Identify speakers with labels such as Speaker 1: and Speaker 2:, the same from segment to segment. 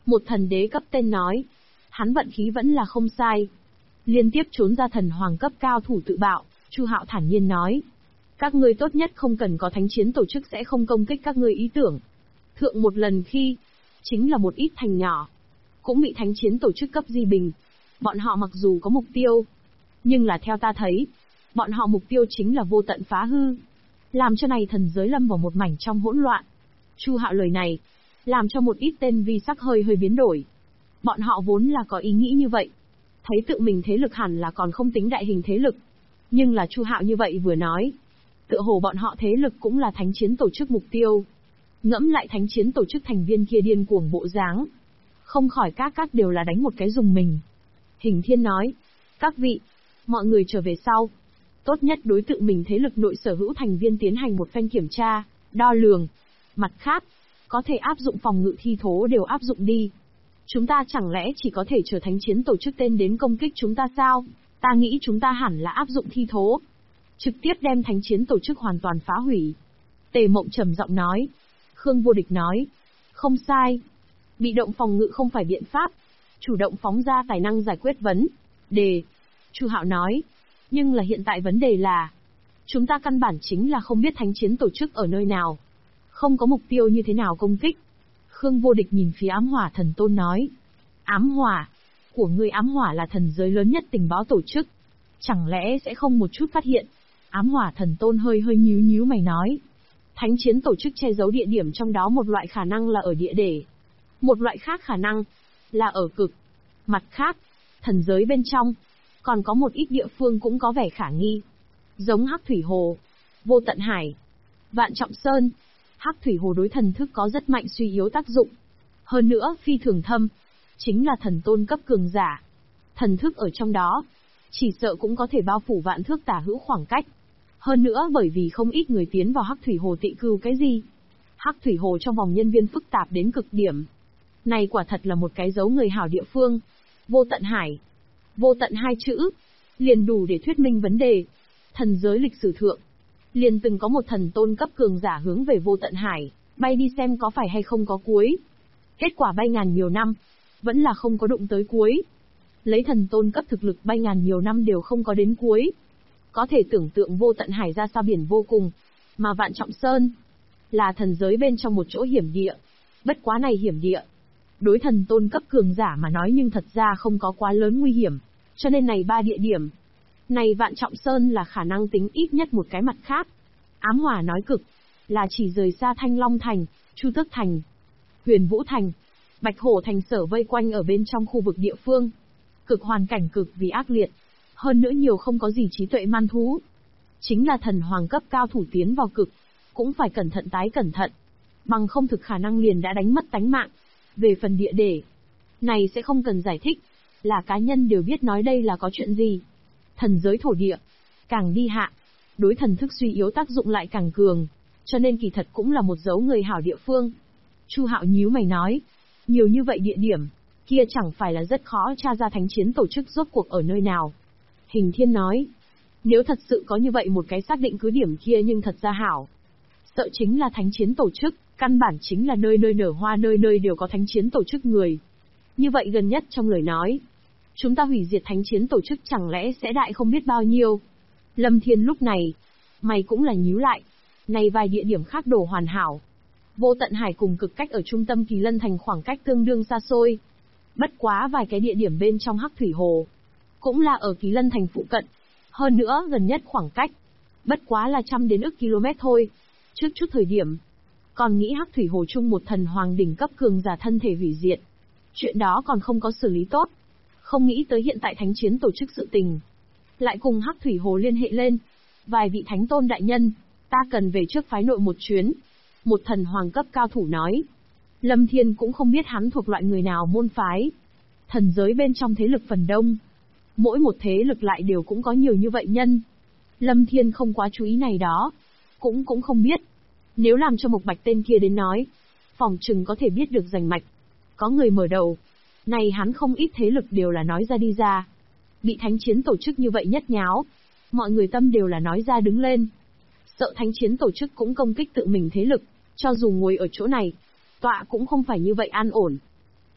Speaker 1: Một thần đế cấp tên nói. Hắn vận khí vẫn là không sai. Liên tiếp trốn ra thần hoàng cấp cao thủ tự bạo, Chu Hạo thản nhiên nói. Các ngươi tốt nhất không cần có thánh chiến tổ chức sẽ không công kích các ngươi ý tưởng. Thượng một lần khi, chính là một ít thành nhỏ, cũng bị thánh chiến tổ chức cấp di bình. Bọn họ mặc dù có mục tiêu, nhưng là theo ta thấy, bọn họ mục tiêu chính là vô tận phá hư, làm cho này thần giới lâm vào một mảnh trong hỗn loạn. Chu Hạo lời này, làm cho một ít tên vi sắc hơi biến đổi. Bọn họ vốn là có ý nghĩ như vậy, thấy tự mình thế lực hẳn là còn không tính đại hình thế lực. Nhưng là Chu Hạo như vậy vừa nói, tựa hồ bọn họ thế lực cũng là thánh chiến tổ chức mục tiêu. Ngẫm lại thánh chiến tổ chức thành viên kia điên cuồng bộ dáng, không khỏi các đều là đánh một cái dùng mình. Hình Thiên nói, các vị, mọi người trở về sau. Tốt nhất đối tượng mình thế lực nội sở hữu thành viên tiến hành một phen kiểm tra, đo lường. Mặt khác, có thể áp dụng phòng ngự thi thố đều áp dụng đi. Chúng ta chẳng lẽ chỉ có thể chờ thánh chiến tổ chức tên đến công kích chúng ta sao? Ta nghĩ chúng ta hẳn là áp dụng thi thố, trực tiếp đem thánh chiến tổ chức hoàn toàn phá hủy. Tề Mộng trầm giọng nói. Khương Vô Địch nói. Không sai. Bị động phòng ngự không phải biện pháp. Chủ động phóng ra tài năng giải quyết vấn đề. Chu Hạo nói. Nhưng là hiện tại vấn đề là, chúng ta căn bản chính là không biết thánh chiến tổ chức ở nơi nào. Không có mục tiêu như thế nào công kích. Khương Vô Địch nhìn phía Ám Hỏa Thần Tôn nói. Ám Hỏa? Của ngươi Ám Hỏa là thần giới lớn nhất tình báo tổ chức. Chẳng lẽ sẽ không một chút phát hiện? Ám Hỏa Thần Tôn hơi nhíu mày nói. Thánh chiến tổ chức che giấu địa điểm trong đó một loại khả năng là ở địa để. Một loại khác khả năng là ở cực. Mặt khác, thần giới bên trong, còn có một ít địa phương cũng có vẻ khả nghi. Giống Hắc Thủy Hồ, Vô Tận Hải, Vạn Trọng Sơn. Hắc Thủy Hồ đối thần thức có rất mạnh suy yếu tác dụng. Hơn nữa phi thường thâm, chính là thần tôn cấp cường giả. Thần thức ở trong đó, chỉ sợ cũng có thể bao phủ vạn thước tả hữu khoảng cách. Hơn nữa bởi vì không ít người tiến vào Hắc Thủy Hồ tị cư cái gì. Hắc Thủy Hồ trong vòng nhân viên phức tạp đến cực điểm. Này quả thật là một cái dấu người hảo địa phương. Vô Tận Hải, vô tận hai chữ, liền đủ để thuyết minh vấn đề. Thần giới lịch sử thượng, liền từng có một thần tôn cấp cường giả hướng về Vô Tận Hải, bay đi xem có phải hay không có cuối. Kết quả bay ngàn nhiều năm, vẫn là không có đụng tới cuối. Lấy thần tôn cấp thực lực bay ngàn nhiều năm đều không có đến cuối. Có thể tưởng tượng Vô Tận Hải ra sao biển vô cùng, mà Vạn Trọng Sơn là thần giới bên trong một chỗ hiểm địa. Bất quá này hiểm địa, đối thần tôn cấp cường giả mà nói nhưng thật ra không có quá lớn nguy hiểm, cho nên này ba địa điểm. Này Vạn Trọng Sơn là khả năng tính ít nhất một cái mặt khác. Ám Hỏa nói cực, là chỉ rời xa Thanh Long Thành, Chu Tước Thành, Huyền Vũ Thành, Bạch Hổ Thành sở vây quanh ở bên trong khu vực địa phương. Cực hoàn cảnh cực vì ác liệt, hơn nữa nhiều không có gì trí tuệ man thú. Chính là thần hoàng cấp cao thủ tiến vào cực, cũng phải cẩn thận tái cẩn thận. Bằng không thực khả năng liền đã đánh mất tánh mạng. Về phần địa để, này sẽ không cần giải thích, là cá nhân đều biết nói đây là có chuyện gì. Thần giới thổ địa, càng đi hạ, đối thần thức suy yếu tác dụng lại càng cường, cho nên kỳ thật cũng là một dấu người hảo địa phương. Chu Hạo nhíu mày nói, nhiều như vậy địa điểm, kia chẳng phải là rất khó tra ra thánh chiến tổ chức rốt cuộc ở nơi nào. Hình Thiên nói, nếu thật sự có như vậy một cái xác định cứ điểm kia nhưng thật ra hảo. Sợ chính là thánh chiến tổ chức, căn bản chính là nơi nơi nở hoa, nơi nơi đều có thánh chiến tổ chức người. Như vậy gần nhất trong lời nói, chúng ta hủy diệt thánh chiến tổ chức chẳng lẽ sẽ đại không biết bao nhiêu. Lâm Thiên lúc này, mày cũng là nhíu lại, này vài địa điểm khác đổ hoàn hảo. Vô Tận Hải cùng cực cách ở trung tâm Kỳ Lân Thành khoảng cách tương đương xa xôi. Bất quá vài cái địa điểm bên trong Hắc Thủy Hồ, cũng là ở Kỳ Lân Thành phụ cận. Hơn nữa gần nhất khoảng cách, bất quá là trăm đến ức km thôi. Trước chút thời điểm, còn nghĩ Hắc Thủy Hồ chung một thần hoàng đỉnh cấp cường giả thân thể hủy diệt. Chuyện đó còn không có xử lý tốt. Không nghĩ tới hiện tại thánh chiến tổ chức sự tình, lại cùng Hắc Thủy Hồ liên hệ lên. Vài vị thánh tôn đại nhân, ta cần về trước phái nội một chuyến. Một thần hoàng cấp cao thủ nói. Lâm Thiên cũng không biết hắn thuộc loại người nào môn phái. Thần giới bên trong thế lực phần đông, mỗi một thế lực lại đều cũng có nhiều như vậy nhân. Lâm Thiên không quá chú ý này đó, cũng không biết. Nếu làm cho Mộc Bạch tên kia đến nói, phòng chừng có thể biết được rành mạch. Có người mở đầu, này hắn không ít thế lực đều là nói ra đi ra. Bị thánh chiến tổ chức như vậy nhất nháo, mọi người tâm đều là nói ra đứng lên. Sợ thánh chiến tổ chức cũng công kích tự mình thế lực, cho dù ngồi ở chỗ này, tọa cũng không phải như vậy an ổn.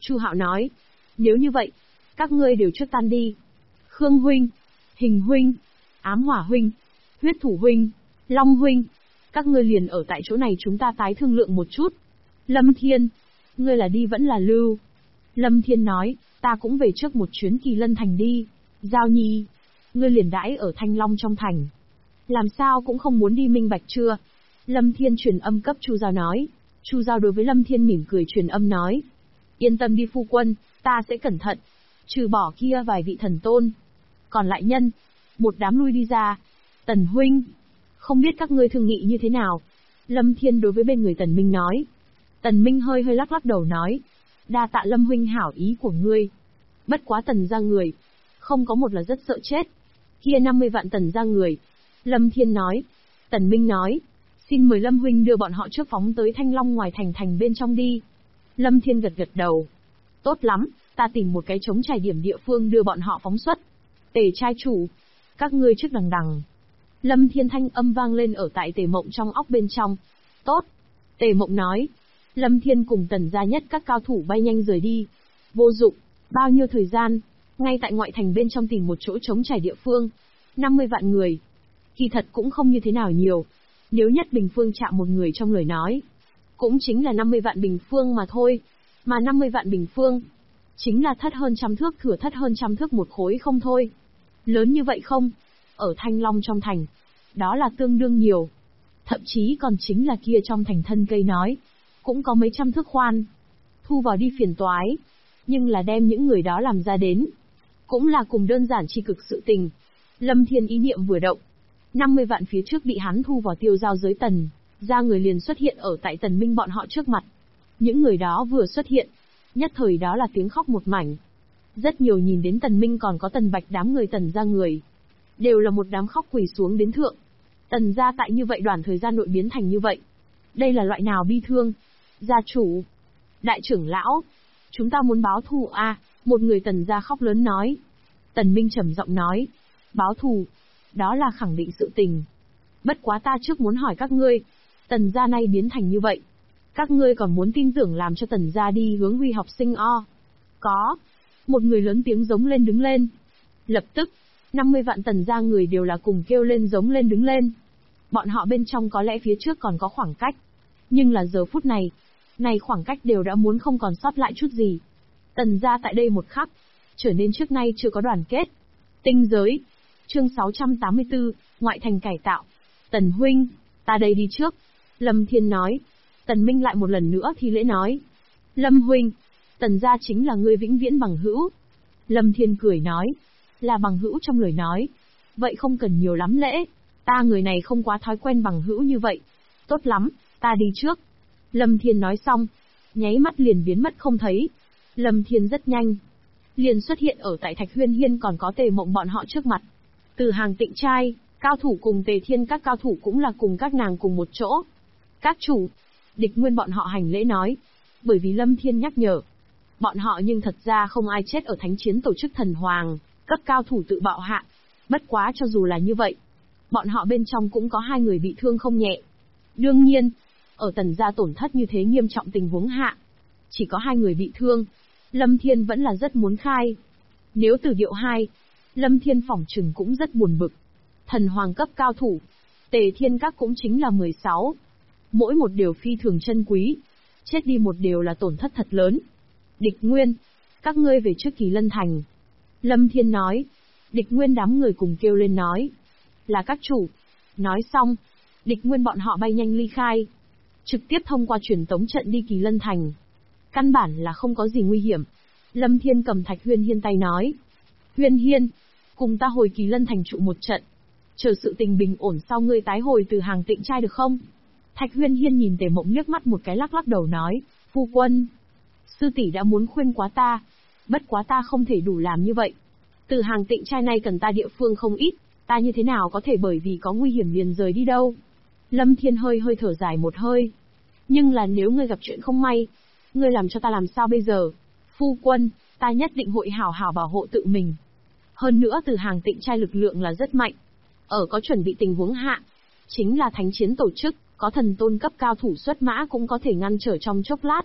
Speaker 1: Chu Hạo nói, nếu như vậy, các ngươi đều trước tan đi. Khương huynh, Hình huynh, Ám Hỏa huynh, Huyết Thủ huynh, Long huynh, các ngươi liền ở tại chỗ này chúng ta tái thương lượng một chút. Lâm Thiên, ngươi là đi vẫn là lưu? Lâm Thiên nói, ta cũng về trước một chuyến Kỳ Lân Thành đi. Giao Nhi, ngươi liền đãi ở Thanh Long trong thành. Làm sao cũng không muốn đi minh bạch chưa? Lâm Thiên truyền âm cấp Chu Giao nói. Chu Giao đối với Lâm Thiên mỉm cười truyền âm nói. Yên tâm đi phu quân, ta sẽ cẩn thận. Trừ bỏ kia vài vị thần tôn. Còn lại nhân, một đám lui đi ra. Tần huynh, không biết các ngươi thương nghị như thế nào? Lâm Thiên đối với bên người Tần Minh nói. Tần Minh hơi hơi lắc lắc đầu nói. Đa tạ Lâm huynh hảo ý của ngươi. Bất quá Tần gia người, không có một là rất sợ chết. Kia 50 vạn Tần gia người. Lâm Thiên nói. Tần Minh nói. Xin mời Lâm huynh đưa bọn họ trước phóng tới Thanh Long ngoài thành bên trong đi. Lâm Thiên gật gật đầu. Tốt lắm, ta tìm một cái trống trải điểm địa phương đưa bọn họ phóng xuất. Tề trai chủ, các ngươi trước đằng đằng. Lâm Thiên thanh âm vang lên ở tại Tề Mộng trong óc bên trong. Tốt. Tề Mộng nói. Lâm Thiên cùng Tần gia nhất các cao thủ bay nhanh rời đi. Vô dụng, bao nhiêu thời gian, ngay tại ngoại thành bên trong tìm một chỗ trống trải địa phương. 50 vạn người. Kỳ thật cũng không như thế nào nhiều. Nếu nhất bình phương chạm một người trong lời nói, cũng chính là 50 vạn bình phương mà thôi. Mà 50 vạn bình phương, chính là thất hơn trăm thước thừa thất hơn trăm thước một khối không thôi. Lớn như vậy không? Ở Thanh Long trong thành, đó là tương đương nhiều. Thậm chí còn chính là kia trong thành thân cây nói, cũng có mấy trăm thước khoan. Thu vào đi phiền toái, nhưng là đem những người đó làm ra đến, cũng là cùng đơn giản chi cực sự tình. Lâm Thiên ý niệm vừa động, 50 vạn phía trước bị hắn thu vào tiêu giao giới Tần, ra người liền xuất hiện ở tại Tần Minh bọn họ trước mặt. Những người đó vừa xuất hiện, nhất thời đó là tiếng khóc một mảnh. Rất nhiều nhìn đến Tần Minh còn có Tần Bạch đám người Tần gia người, đều là một đám khóc quỳ xuống đến thượng. Tần gia tại như vậy đoạn thời gian nội biến thành như vậy. Đây là loại nào bi thương? Gia chủ, đại trưởng lão, chúng ta muốn báo thù a, một người Tần gia khóc lớn nói. Tần Minh trầm giọng nói, báo thù, đó là khẳng định sự tình. Bất quá ta trước muốn hỏi các ngươi, Tần gia nay biến thành như vậy, các ngươi còn muốn tin tưởng làm cho Tần gia đi hướng huy học sinh o? Có. Một người lớn tiếng giống lên đứng lên. Lập tức, 50 vạn Tần gia người đều là cùng kêu lên giống lên đứng lên. Bọn họ bên trong có lẽ phía trước còn có khoảng cách, nhưng là giờ phút này, khoảng cách đều đã muốn không còn sót lại chút gì. Tần gia tại đây một khắc, trở nên trước nay chưa có đoàn kết. Tinh giới, chương 684, ngoại thành cải tạo. Tần huynh, ta đây đi trước. Lâm Thiên nói. Tần Minh lại một lần nữa thi lễ nói. Lâm huynh, Tần gia chính là ngươi vĩnh viễn bằng hữu. Lâm Thiên cười nói. Là bằng hữu trong lời nói. Vậy không cần nhiều lắm lễ. Ta người này không quá thói quen bằng hữu như vậy. Tốt lắm, ta đi trước. Lâm Thiên nói xong, nháy mắt liền biến mất không thấy. Lâm Thiên rất nhanh, liền xuất hiện ở tại Thạch Huyên Hiên còn có Tề Mộng bọn họ trước mặt. Từ Hàng Tịnh trai, cao thủ cùng Tề Thiên các cao thủ cũng là cùng các nàng cùng một chỗ. Các chủ, Địch Nguyên bọn họ hành lễ nói, bởi vì Lâm Thiên nhắc nhở. Bọn họ nhưng thật ra không ai chết ở thánh chiến tổ chức thần hoàng, cấp cao thủ tự bạo hạ. Bất quá cho dù là như vậy, bọn họ bên trong cũng có 2 người bị thương không nhẹ. Đương nhiên, ở Tần gia tổn thất như thế nghiêm trọng tình huống hạ, chỉ có 2 người bị thương, Lâm Thiên vẫn là rất muốn khai. Nếu từ điệu 2, Lâm Thiên phỏng chừng cũng rất buồn bực. Thần hoàng cấp cao thủ, Tề Thiên các cũng chính là 16. Mỗi một đều phi thường chân quý, chết đi một đều là tổn thất thật lớn. Địch Nguyên, các ngươi về trước Kỳ Lân Thành. Lâm Thiên nói. Địch Nguyên đám người cùng kêu lên nói. Là các chủ. Nói xong, Địch Nguyên bọn họ bay nhanh ly khai, trực tiếp thông qua truyền tống trận đi Kỳ Lân Thành. Căn bản là không có gì nguy hiểm. Lâm Thiên cầm Thạch Huyên Hiên tay nói. Huyên Hiên, cùng ta hồi Kỳ Lân Thành trụ một trận. Chờ sự tình bình ổn sau ngươi tái hồi từ Hàng Tịnh trai được không? Thạch Huyên Hiên nhìn Tề Mộng liếc mắt một cái lắc lắc đầu nói. Phu quân, sư tỷ đã muốn khuyên quá ta. Bất quá ta không thể đủ làm như vậy. Từ Hàng Tịnh trai này cần ta địa phương không ít. Ta như thế nào có thể bởi vì có nguy hiểm liền rời đi đâu? Lâm Thiên hơi hơi thở dài một hơi. Nhưng là nếu ngươi gặp chuyện không may, ngươi làm cho ta làm sao bây giờ? Phu quân, ta nhất định hội hảo hảo bảo hộ tự mình. Hơn nữa từ Hàng Tịnh trai lực lượng là rất mạnh. Ở có chuẩn bị tình huống hạ, chính là thánh chiến tổ chức, có thần tôn cấp cao thủ xuất mã cũng có thể ngăn trở trong chốc lát.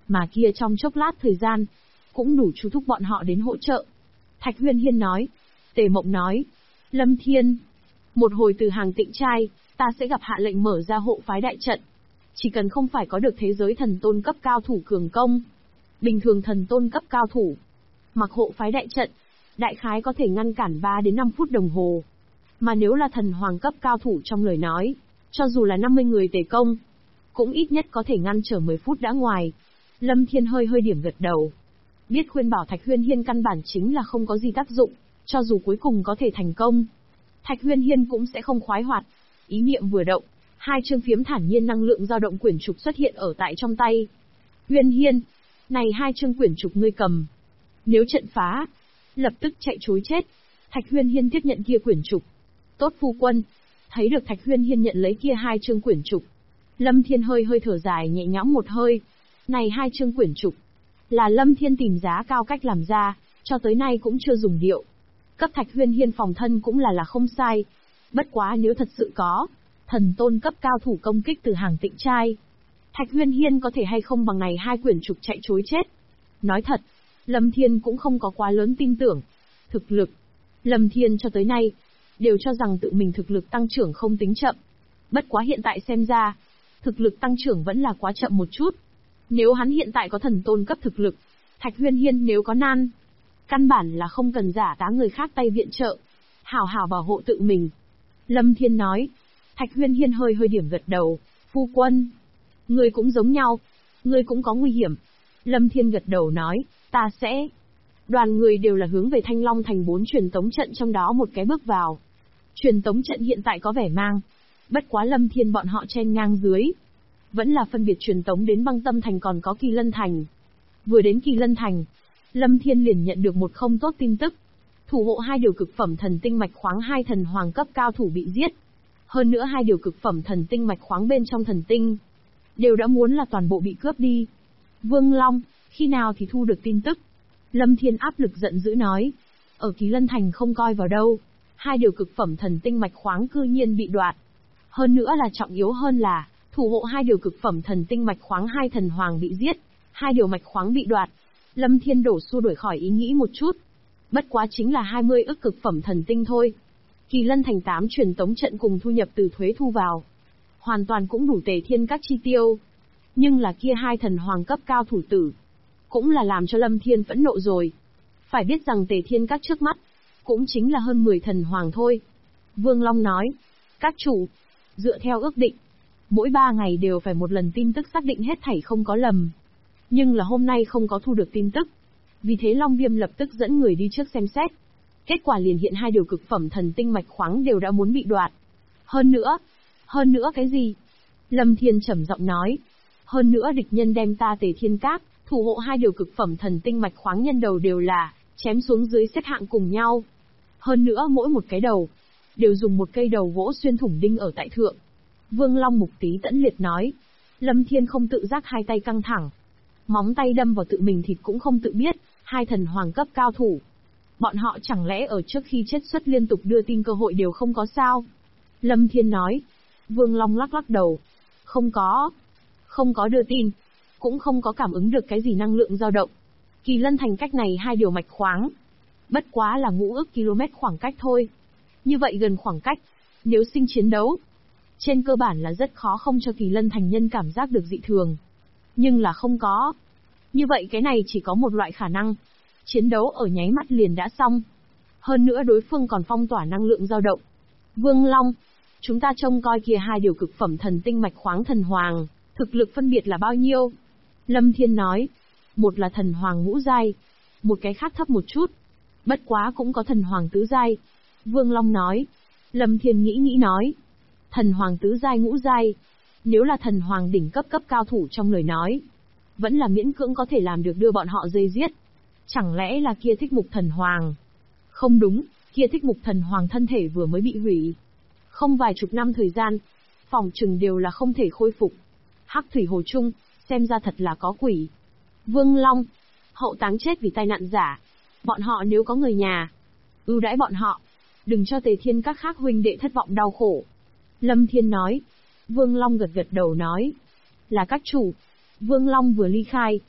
Speaker 1: Mà kia trong chốc lát thời gian, cũng đủ chú thúc bọn họ đến hỗ trợ. Thạch Huyên Hiên nói. Tề Mộng nói. Lâm Thiên, một hồi từ hàng Tịnh trai, ta sẽ gặp hạ lệnh mở ra hộ phái đại trận. Chỉ cần không phải có được thế giới thần tôn cấp cao thủ cường công. Bình thường thần tôn cấp cao thủ, mặc hộ phái đại trận, đại khái có thể ngăn cản 3 đến 5 phút đồng hồ. Mà nếu là thần hoàng cấp cao thủ trong lời nói, cho dù là 50 người tề công, cũng ít nhất có thể ngăn trở 10 phút đã ngoài. Lâm Thiên hơi điểm gật đầu. Biết khuyên bảo Thạch Huyên Hiên căn bản chính là không có gì tác dụng, cho dù cuối cùng có thể thành công, Thạch Huyên Hiên cũng sẽ không khoái hoạt. Ý niệm vừa động, 2 chương phiếm thản nhiên năng lượng dao động quyển trục xuất hiện ở tại trong tay. Huyên Hiên, này 2 chương quyển trục ngươi cầm. Nếu trận phá, lập tức chạy trối chết. Thạch Huyên Hiên tiếp nhận kia quyển trục. Tốt phu quân. Thấy được Thạch Huyên Hiên nhận lấy kia 2 chương quyển trục, Lâm Thiên hơi thở dài nhẹ nhõm một hơi. Này 2 chương quyển trục là Lâm Thiên tìm giá cao cách làm ra, cho tới nay cũng chưa dùng điệu. Cấp Thạch Huyên Hiên phòng thân cũng là không sai. Bất quá nếu thật sự có thần tôn cấp cao thủ công kích từ hàng Tịnh trai, Thạch Huyên Hiên có thể hay không bằng này 2 quyển trục chạy trối chết. Nói thật, Lâm Thiên cũng không có quá lớn tin tưởng. Thực lực, Lâm Thiên cho tới nay đều cho rằng tự mình thực lực tăng trưởng không tính chậm. Bất quá hiện tại xem ra, thực lực tăng trưởng vẫn là quá chậm một chút. Nếu hắn hiện tại có thần tôn cấp thực lực, Thạch Huyên Hiên nếu có nan, căn bản là không cần giả tá người khác tay viện trợ, hảo bảo hộ tự mình. Lâm Thiên nói. Thạch Huyên Hiên hơi điểm gật đầu. Phu quân, ngươi cũng giống nhau, ngươi cũng có nguy hiểm. Lâm Thiên gật đầu nói, ta sẽ. Đoàn người đều là hướng về Thanh Long thành 4 truyền tống trận trong đó một cái bước vào. Truyền tống trận hiện tại có vẻ mang, bất quá Lâm Thiên bọn họ chen ngang dưới, vẫn là phân biệt truyền tống đến Băng Tâm thành còn có Kỳ Lân thành. Vừa đến Kỳ Lân thành, Lâm Thiên liền nhận được một không tốt tin tức. Thủ hộ 2 điều cực phẩm thần tinh mạch khoáng 2 thần hoàng cấp cao thủ bị giết. Hơn nữa 2 điều cực phẩm thần tinh mạch khoáng bên trong thần tinh đều đã muốn là toàn bộ bị cướp đi. Vương Long, khi nào thì thu được tin tức? Lâm Thiên áp lực giận dữ nói. Ở Kỳ Lân thành không coi vào đâu, 2 điều cực phẩm thần tinh mạch khoáng cư nhiên bị đoạt. Hơn nữa là trọng yếu hơn là, thủ hộ 2 điều cực phẩm thần tinh mạch khoáng 2 thần hoàng bị giết, 2 điều mạch khoáng bị đoạt. Lâm Thiên đổ xua đuổi khỏi ý nghĩ một chút. Bất quá chính là 20 ức cực phẩm thần tinh thôi. Kỳ Lân thành 8 truyền tống trận cùng thu nhập từ thuế thu vào, hoàn toàn cũng đủ Tề Thiên các chi tiêu. Nhưng là kia 2 thần hoàng cấp cao thủ tử, cũng là làm cho Lâm Thiên phẫn nộ rồi. Phải biết rằng Tề Thiên các trước mắt, cũng chính là hơn 10 thần hoàng thôi. Vương Long nói, các chủ, dựa theo ước định, mỗi 3 ngày đều phải một lần tin tức xác định hết thảy không có lầm. Nhưng là hôm nay không có thu được tin tức. Vì thế Long Viêm lập tức dẫn người đi trước xem xét. Kết quả liền hiện 2 điều cực phẩm thần tinh mạch khoáng đều đã muốn bị đoạt. Hơn nữa cái gì? Lâm Thiên trầm giọng nói. Hơn nữa địch nhân đem ta Tề Thiên các, thủ hộ 2 điều cực phẩm thần tinh mạch khoáng nhân đầu đều là chém xuống dưới xếp hạng cùng nhau. Hơn nữa mỗi một cái đầu đều dùng một cây đầu gỗ xuyên thủng đinh ở tại thượng. Vương Long Mục Tý Tẫn liệt nói. Lâm Thiên không tự giác 2 tay căng thẳng, móng tay đâm vào tự mình thịt cũng không tự biết. 2 thần hoàng cấp cao thủ, bọn họ chẳng lẽ ở trước khi chết xuất liên tục đưa tin cơ hội đều không có sao? Lâm Thiên nói. Vương Long lắc đầu. Không có đưa tin, cũng không có cảm ứng được cái gì năng lượng dao động. Kỳ Lân thành cách này 2 điều mạch khoáng, bất quá là ngũ ức km khoảng cách thôi. Như vậy gần khoảng cách, nếu sinh chiến đấu, trên cơ bản là rất khó không cho Kỳ Lân thành nhân cảm giác được dị thường. Nhưng là không có. Như vậy cái này chỉ có một loại khả năng. Chiến đấu ở nháy mắt liền đã xong. Hơn nữa đối phương còn phong tỏa năng lượng dao động. Vương Long, chúng ta trông coi kia 2 điều cực phẩm thần tinh mạch khoáng thần hoàng, thực lực phân biệt là bao nhiêu? Lâm Thiên nói. Một là thần hoàng ngũ giai, một cái khác thấp một chút. Bất quá cũng có thần hoàng tứ giai. Vương Long nói. Lâm Thiên nghĩ nói. Thần hoàng tứ giai ngũ giai, nếu là thần hoàng đỉnh cấp cao thủ trong lời nói, vẫn là miễn cưỡng có thể làm được đưa bọn họ dây giết. Chẳng lẽ là kia Thích Mục thần hoàng? Không đúng, kia Thích Mục thần hoàng thân thể vừa mới bị hủy, không vài chục năm thời gian, phòng chừng đều là không thể khôi phục. Hắc Thủy Hồ Trung, xem ra thật là có quỷ. Vương Long, hậu táng chết vì tai nạn giả. Bọn họ nếu có người nhà, ưu đãi bọn họ, đừng cho Tề Thiên các khác huynh đệ thất vọng đau khổ. Lâm Thiên nói. Vương Long gật đầu nói. Là các chủ. Vương Long vừa ly khai,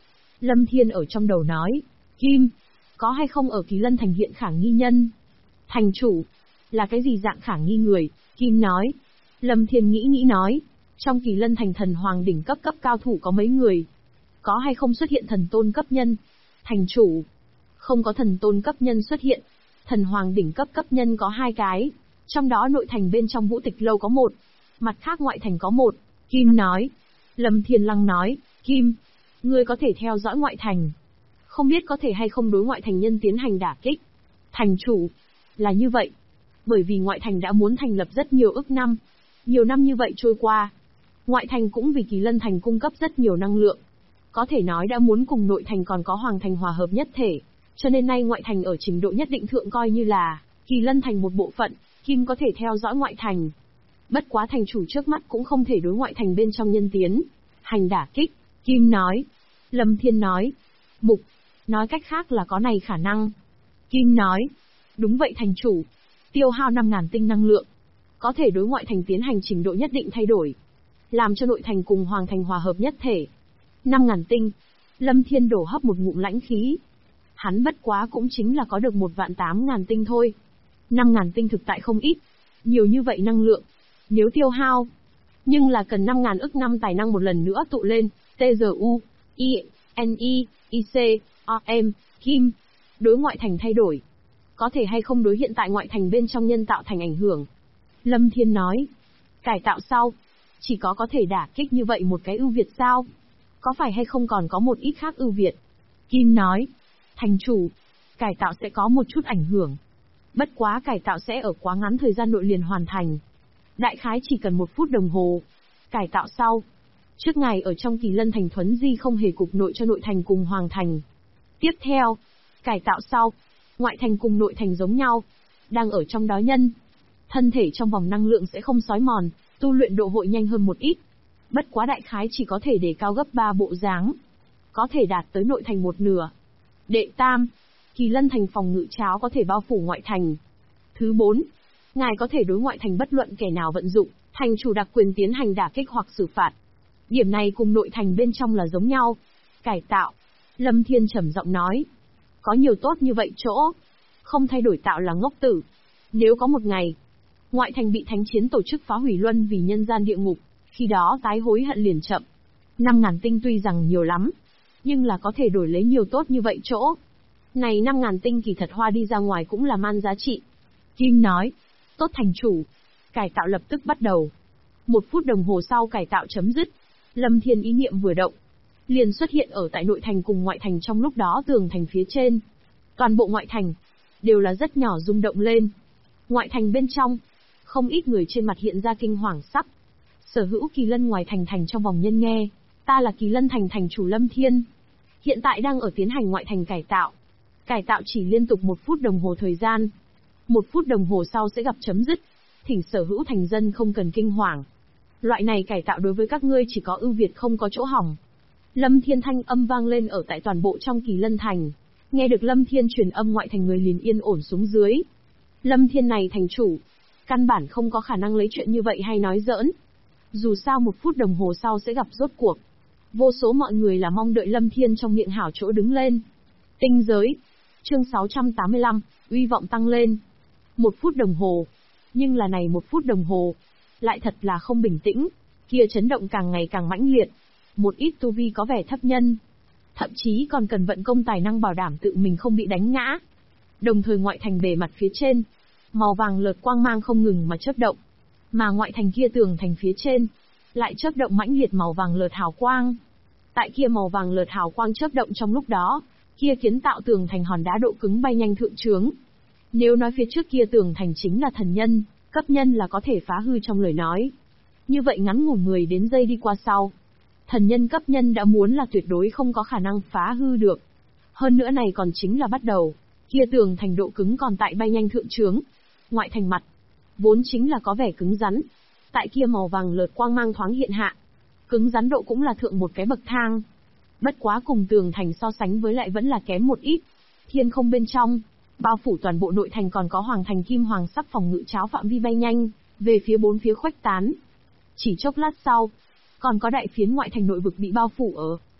Speaker 1: Lâm Thiên ở trong đầu nói, Kim, có hay không ở Kỳ Lân Thành hiện khả nghi nhân? Thành chủ, là cái gì dạng khả nghi người? Kim nói. Lâm Thiên nghĩ nói, trong Kỳ Lân Thành thần hoàng đỉnh cấp cao thủ có mấy người? Có hay không xuất hiện thần tôn cấp nhân? Thành chủ, không có thần tôn cấp nhân xuất hiện. Thần hoàng đỉnh cấp nhân có 2 cái, trong đó nội thành bên trong Vũ Tịch Lâu có 1, mặt khác ngoại thành có 1. Kim nói. Lâm Thiên Lăng nói, Kim, ngươi có thể theo dõi ngoại thành. Không biết có thể hay không đối ngoại thành nhân tiến hành đả kích. Thành chủ, là như vậy. Bởi vì ngoại thành đã muốn thành lập rất nhiều ức năm. Nhiều năm như vậy trôi qua. Ngoại thành cũng vì Kỳ Lân Thành cung cấp rất nhiều năng lượng. Có thể nói đã muốn cùng nội thành còn có hoàng thành hòa hợp nhất thể. Cho nên nay ngoại thành ở trình độ nhất định thượng coi như là Kỳ Lân Thành một bộ phận, Kim có thể theo dõi ngoại thành. Bất quá thành chủ trước mắt cũng không thể đối ngoại thành bên trong nhân tiến hành đả kích. Kim nói. Lâm Thiên nói. Mục, nói cách khác là có này khả năng. Kim nói. Đúng vậy thành chủ. Tiêu hao 5.000 tinh năng lượng. Có thể đối ngoại thành tiến hành trình độ nhất định thay đổi. Làm cho nội thành cùng hoàng thành hòa hợp nhất thể. 5.000 tinh. Lâm Thiên đổ hấp một ngụm lãnh khí. Hắn bất quá cũng chính là có được 1.800.000 tinh thôi. 5.000 tinh thực tại không ít. Nhiều như vậy năng lượng. Nếu tiêu hao. Nhưng là cần 5.000 ức năm tài năng một lần nữa tụ lên. TGU, I, NI, IC, OM, Kim. Đối ngoại thành thay đổi. Có thể hay không đối hiện tại ngoại thành bên trong nhân tạo thành ảnh hưởng. Lâm Thiên nói. Cải tạo sau. Chỉ có thể đả kích như vậy một cái ưu việt sao? Có phải hay không còn có một ít khác ưu việt? Kim nói. Thành chủ, cải tạo sẽ có một chút ảnh hưởng. Bất quá cải tạo sẽ ở quá ngắn thời gian nội liền hoàn thành. Đại khái chỉ cần 1 phút đồng hồ. Cải tạo sau. Trước ngày ở trong Kỳ Lân Thành thuấn di không hề cục nội cho nội thành cùng hoàng thành. Tiếp theo, cải tạo sau. Ngoại thành cùng nội thành giống nhau. Đang ở trong đó nhân. Thân thể trong vòng năng lượng sẽ không xói mòn, tu luyện độ hội nhanh hơn một ít. Bất quá đại khái chỉ có thể đề cao gấp 3 bộ dáng. Có thể đạt tới nội thành 1/2. Đệ tam, Kỳ Lân Thành phòng ngự cháo có thể bao phủ ngoại thành. Thứ 4, ngài có thể đối ngoại thành bất luận kẻ nào vận dụng, thành chủ đặc quyền tiến hành đả kích hoặc xử phạt. Điểm này cùng nội thành bên trong là giống nhau. Cải tạo. Lâm Thiên trầm giọng nói. Có nhiều tốt như vậy chỗ. Không thay đổi tạo là ngốc tử. Nếu có một ngày, ngoại thành bị thánh chiến tổ chức phá hủy luân vì nhân gian địa ngục, khi đó tái hối hận liền chậm. 5.000 tinh tuy rằng nhiều lắm, nhưng là có thể đổi lấy nhiều tốt như vậy chỗ. Này 5.000 tinh kỳ thật hoa đi ra ngoài cũng là man giá trị. Kim nói. Tốt thành chủ. Cải tạo lập tức bắt đầu. 1 phút đồng hồ sau cải tạo chấm dứt. Lâm Thiên ý niệm vừa động, liền xuất hiện ở tại nội thành cùng ngoại thành trong lúc đó tường thành phía trên. Toàn bộ ngoại thành đều là rất nhỏ rung động lên. Ngoại thành bên trong, không ít người trên mặt hiện ra kinh hoàng sắc. Sở hữu Kỳ Lân ngoài thành trong vòng nhân nghe, ta là Kỳ Lân Thành thành chủ Lâm Thiên. Hiện tại đang ở tiến hành ngoại thành cải tạo. Cải tạo chỉ liên tục 1 phút đồng hồ thời gian. 1 phút đồng hồ sau sẽ gặp chấm dứt. Thỉnh sở hữu thành dân không cần kinh hoàng. Loại này cải tạo đối với các ngươi chỉ có ưu việt không có chỗ hỏng. Lâm Thiên thanh âm vang lên ở tại toàn bộ trong Kỳ Lân Thành. Nghe được Lâm Thiên truyền âm ngoại thành người liền yên ổn xuống dưới. Lâm Thiên này thành chủ, căn bản không có khả năng lấy chuyện như vậy hay nói giỡn. Dù sao 1 phút đồng hồ sau sẽ gặp rốt cuộc. Vô số mọi người là mong đợi Lâm Thiên trong miệng hảo chỗ đứng lên. Tinh giới. Chương 685, uy vọng tăng lên. 1 phút đồng hồ. Nhưng là này 1 phút đồng hồ, lại thật là không bình tĩnh, kia chấn động càng ngày càng mãnh liệt. Một ít tu vi có vẻ thấp nhân, thậm chí còn cần vận công tài năng bảo đảm tự mình không bị đánh ngã. Đồng thời ngoại thành bề mặt phía trên, màu vàng lợt quang mang không ngừng mà chớp động, mà ngoại thành kia tường thành phía trên, lại chớp động mãnh liệt màu vàng lợt hào quang. Tại kia màu vàng lợt hào quang chớp động trong lúc đó, kia kiến tạo tường thành hòn đá độ cứng bay nhanh thượng trướng. Nếu nói phía trước kia tường thành chính là thần nhân, cấp nhân là có thể phá hư trong lời nói. Như vậy ngắn ngủn 10 đến giây đi qua sau, thần nhân cấp nhân đã muốn là tuyệt đối không có khả năng phá hư được. Hơn nữa này còn chính là bắt đầu, kia tường thành độ cứng còn tại bay nhanh thượng trướng. Ngoại thành mặt, vốn chính là có vẻ cứng rắn. Tại kia màu vàng lợt quang mang thoáng hiện hạ, cứng rắn độ cũng là thượng một cái bậc thang. Bất quá cùng tường thành so sánh với lại vẫn là kém một ít. Thiên không bên trong, bao phủ toàn bộ nội thành còn có hoàng thành kim hoàng sắc phòng ngự cháo phạm vi bay nhanh, về phía 4 phía khuếch tán. Chỉ chốc lát sau, còn có đại phiến ngoại thành nội vực bị bao phủ ở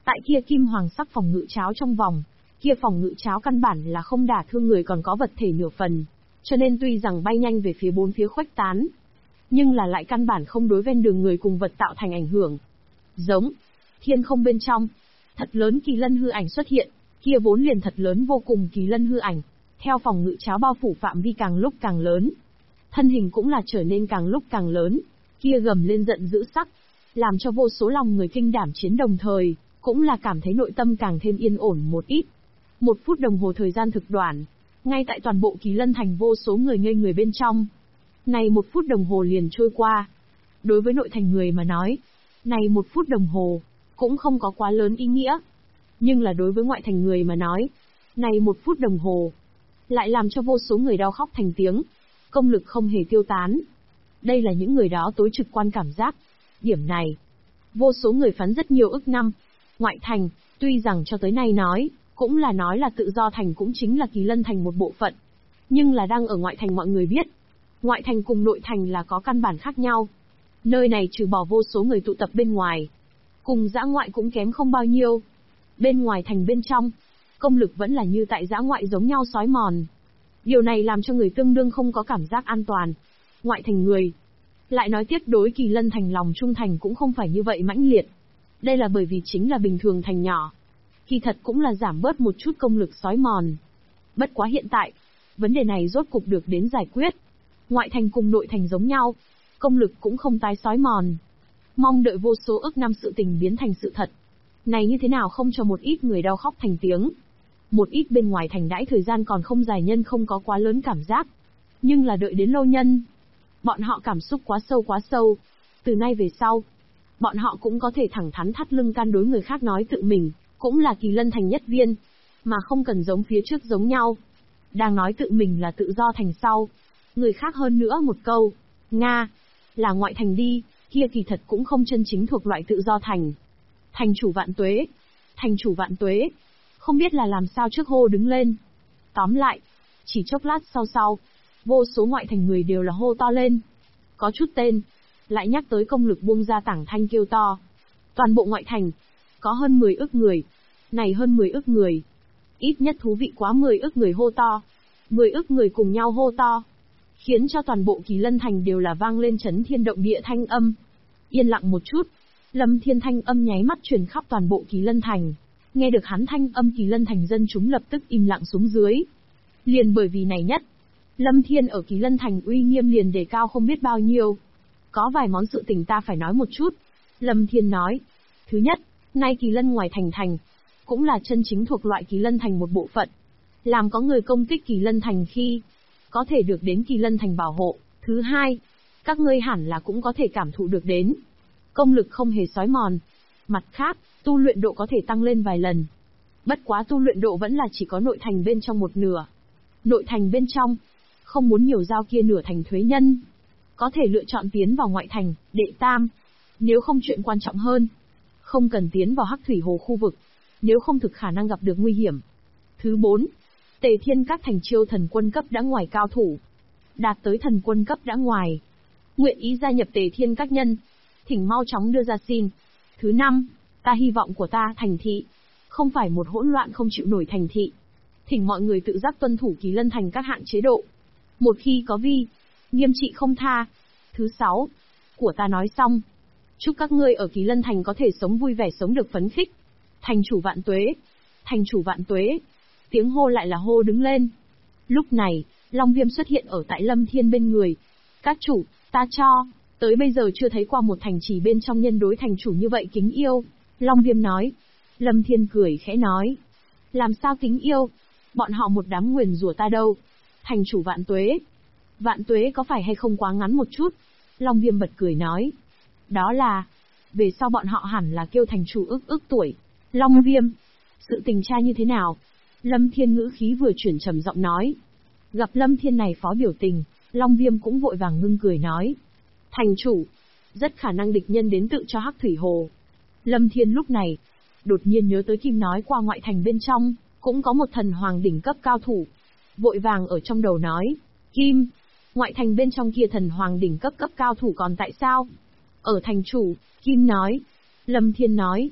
Speaker 1: Tại kia kim hoàng sắc phòng ngự cháo trong vòng, kia phòng ngự cháo căn bản là không đả thương người còn có vật thể nửa phần, cho nên tuy rằng bay nhanh về phía bốn phía khuếch tán, nhưng là lại căn bản không đối ven đường người cùng vật tạo thành ảnh hưởng. Giống, thiên không bên trong, thật lớn kỳ lân hư ảnh xuất hiện, kia vốn liền thật lớn vô cùng kỳ lân hư ảnh, theo phòng ngự cháo bao phủ phạm vi càng lúc càng lớn. Thân hình cũng là trở nên càng lúc càng lớn, kia gầm lên giận dữ sắc, làm cho vô số lòng người kinh đảm chiến đồng thời, cũng là cảm thấy nội tâm càng thêm yên ổn một ít. 1 phút đồng hồ thời gian thực đoạn, ngay tại toàn bộ Kỳ Lân Thành vô số người ngây người bên trong. Này 1 phút đồng hồ liền trôi qua. Đối với nội thành người mà nói, này 1 phút đồng hồ, cũng không có quá lớn ý nghĩa. Nhưng là đối với ngoại thành người mà nói, này 1 phút đồng hồ, lại làm cho vô số người đau khóc thành tiếng, công lực không hề tiêu tán. Đây là những người đó tối trực quan cảm giác. Điểm này, vô số người phán rất nhiều ức năm. Ngoại thành, tuy rằng cho tới nay cũng nói là tự do thành cũng chính là Kỳ Lân Thành một bộ phận. Nhưng là đang ở ngoại thành mọi người biết, ngoại thành cùng nội thành là có căn bản khác nhau. Nơi này trừ bỏ vô số người tụ tập bên ngoài, cùng dã ngoại cũng kém không bao nhiêu. Bên ngoài thành bên trong, công lực vẫn là như tại dã ngoại giống nhau xói mòn. Điều này làm cho người tương đương không có cảm giác an toàn. Ngoại thành người, lại nói tiếp đối Kỳ Lân Thành lòng trung thành cũng không phải như vậy mãnh liệt. Đây là bởi vì chính là bình thường thành nhỏ. Kỳ thật cũng là giảm bớt một chút công lực xói mòn. Bất quá hiện tại, vấn đề này rốt cục được đến giải quyết. Ngoại thành cùng nội thành giống nhau, công lực cũng không tái xói mòn. Mong đợi vô số ức năm sự tình biến thành sự thật. Này như thế nào không cho một ít người đau khóc thành tiếng. Một ít bên ngoài thành đãi thời gian còn không dài nhân không có quá lớn cảm giác. Nhưng là đợi đến lâu nhân, bọn họ cảm xúc quá sâu. Từ nay về sau, bọn họ cũng có thể thẳng thắn thắt lưng can đối người khác nói tự mình, cũng là Kỳ Lân Thành nhất viên, mà không cần giống phía trước giống nhau. Đang nói tự mình là tự do thành sau. Người khác hơn nữa một câu, Nga, là ngoại thành đi, kia kỳ thật cũng không chân chính thuộc loại tự do thành. Thành chủ vạn tuế, thành chủ vạn tuế, không biết là làm sao trước hô đứng lên. Tóm lại, chỉ chốc lát sau, vô số ngoại thành người đều là hô to lên. Có chút tên, lại nhắc tới công lực buông ra tảng thanh kêu to. Toàn bộ ngoại thành, có hơn 10 ức người. Này hơn 10 ức người. Ít nhất thú vị quá 10 ức người hô to. 10 ức người cùng nhau hô to. Khiến cho toàn bộ Kỳ Lân Thành đều là vang lên chấn thiên động địa thanh âm. Yên lặng một chút. Lâm Thiên thanh âm nháy mắt truyền khắp toàn bộ Kỳ Lân Thành. Nghe được hắn thanh âm Kỳ Lân Thành dân chúng lập tức im lặng xuống dưới. Liền bởi vì này nhất, Lâm Thiên ở Kỳ Lân Thành uy nghiêm liền đề cao không biết bao nhiêu. Có vài món sự tình ta phải nói một chút. Lâm Thiên nói. Thứ nhất, nay Kỳ Lân ngoài thành, cũng là chân chính thuộc loại Kỳ Lân Thành một bộ phận. Làm có người công kích Kỳ Lân Thành khi, có thể được đến Kỳ Lân Thành bảo hộ. Thứ hai, các ngươi hẳn là cũng có thể cảm thụ được đến. Công lực không hề xói mòn. Mặt khác, tu luyện độ có thể tăng lên vài lần. Bất quá tu luyện độ vẫn là chỉ có nội thành bên trong một nửa. Nội thành bên trong, không muốn nhiều giao kia nửa thành thuế nhân. Có thể lựa chọn tiến vào ngoại thành, đệ tam. Nếu không chuyện quan trọng hơn, không cần tiến vào Hắc Thủy Hồ khu vực, nếu không thực khả năng gặp được nguy hiểm. Thứ 4. Tề Thiên các thành chiêu thần quân cấp đã ngoài cao thủ. Đạt tới thần quân cấp đã ngoài. Nguyện ý gia nhập Tề Thiên các nhân, thỉnh mau chóng đưa ra xin. Thứ 5. Ta hy vọng của ta thành thị, không phải một hỗn loạn không chịu nổi thành thị. Thỉnh mọi người tự giác tuân thủ Kỳ Lân Thành các hạn chế độ. Một khi có vi, nghiêm trị không tha. Thứ 6. Của ta nói xong. Chúc các ngươi ở Kỳ Lân Thành có thể sống vui vẻ sống được phấn khích. Thành chủ vạn tuế. Thành chủ vạn tuế. Tiếng hô lại là hô đứng lên. Lúc này, Long Viêm xuất hiện ở tại Lâm Thiên bên người. Các chủ, ta cho, tới bây giờ chưa thấy qua một thành trì bên trong nhân đối thành chủ như vậy kính yêu. Long Viêm nói. Lâm Thiên cười khẽ nói. Làm sao kính yêu? Bọn họ một đám nguyền rủa ta đâu. Thành chủ vạn tuế. Vạn tuế có phải hay không quá ngắn một chút? Long Viêm bật cười nói. Đó là, về sau bọn họ hẳn là kêu thành chủ ức tuổi. Long Viêm, sự tình tra như thế nào? Lâm Thiên ngữ khí vừa chuyển trầm giọng nói. Gặp Lâm Thiên này phó biểu tình, Long Viêm cũng vội vàng ngưng cười nói. Thành chủ, rất khả năng địch nhân đến tự cho Hắc Thủy Hồ. Lâm Thiên lúc này, đột nhiên nhớ tới Kim nói qua ngoại thành bên trong, cũng có một thần hoàng đỉnh cấp cao thủ. Vội vàng ở trong đầu nói. Kim, ngoại thành bên trong kia thần hoàng đỉnh cấp cao thủ còn tại sao? Ở thành chủ, Kim nói. Lâm Thiên nói.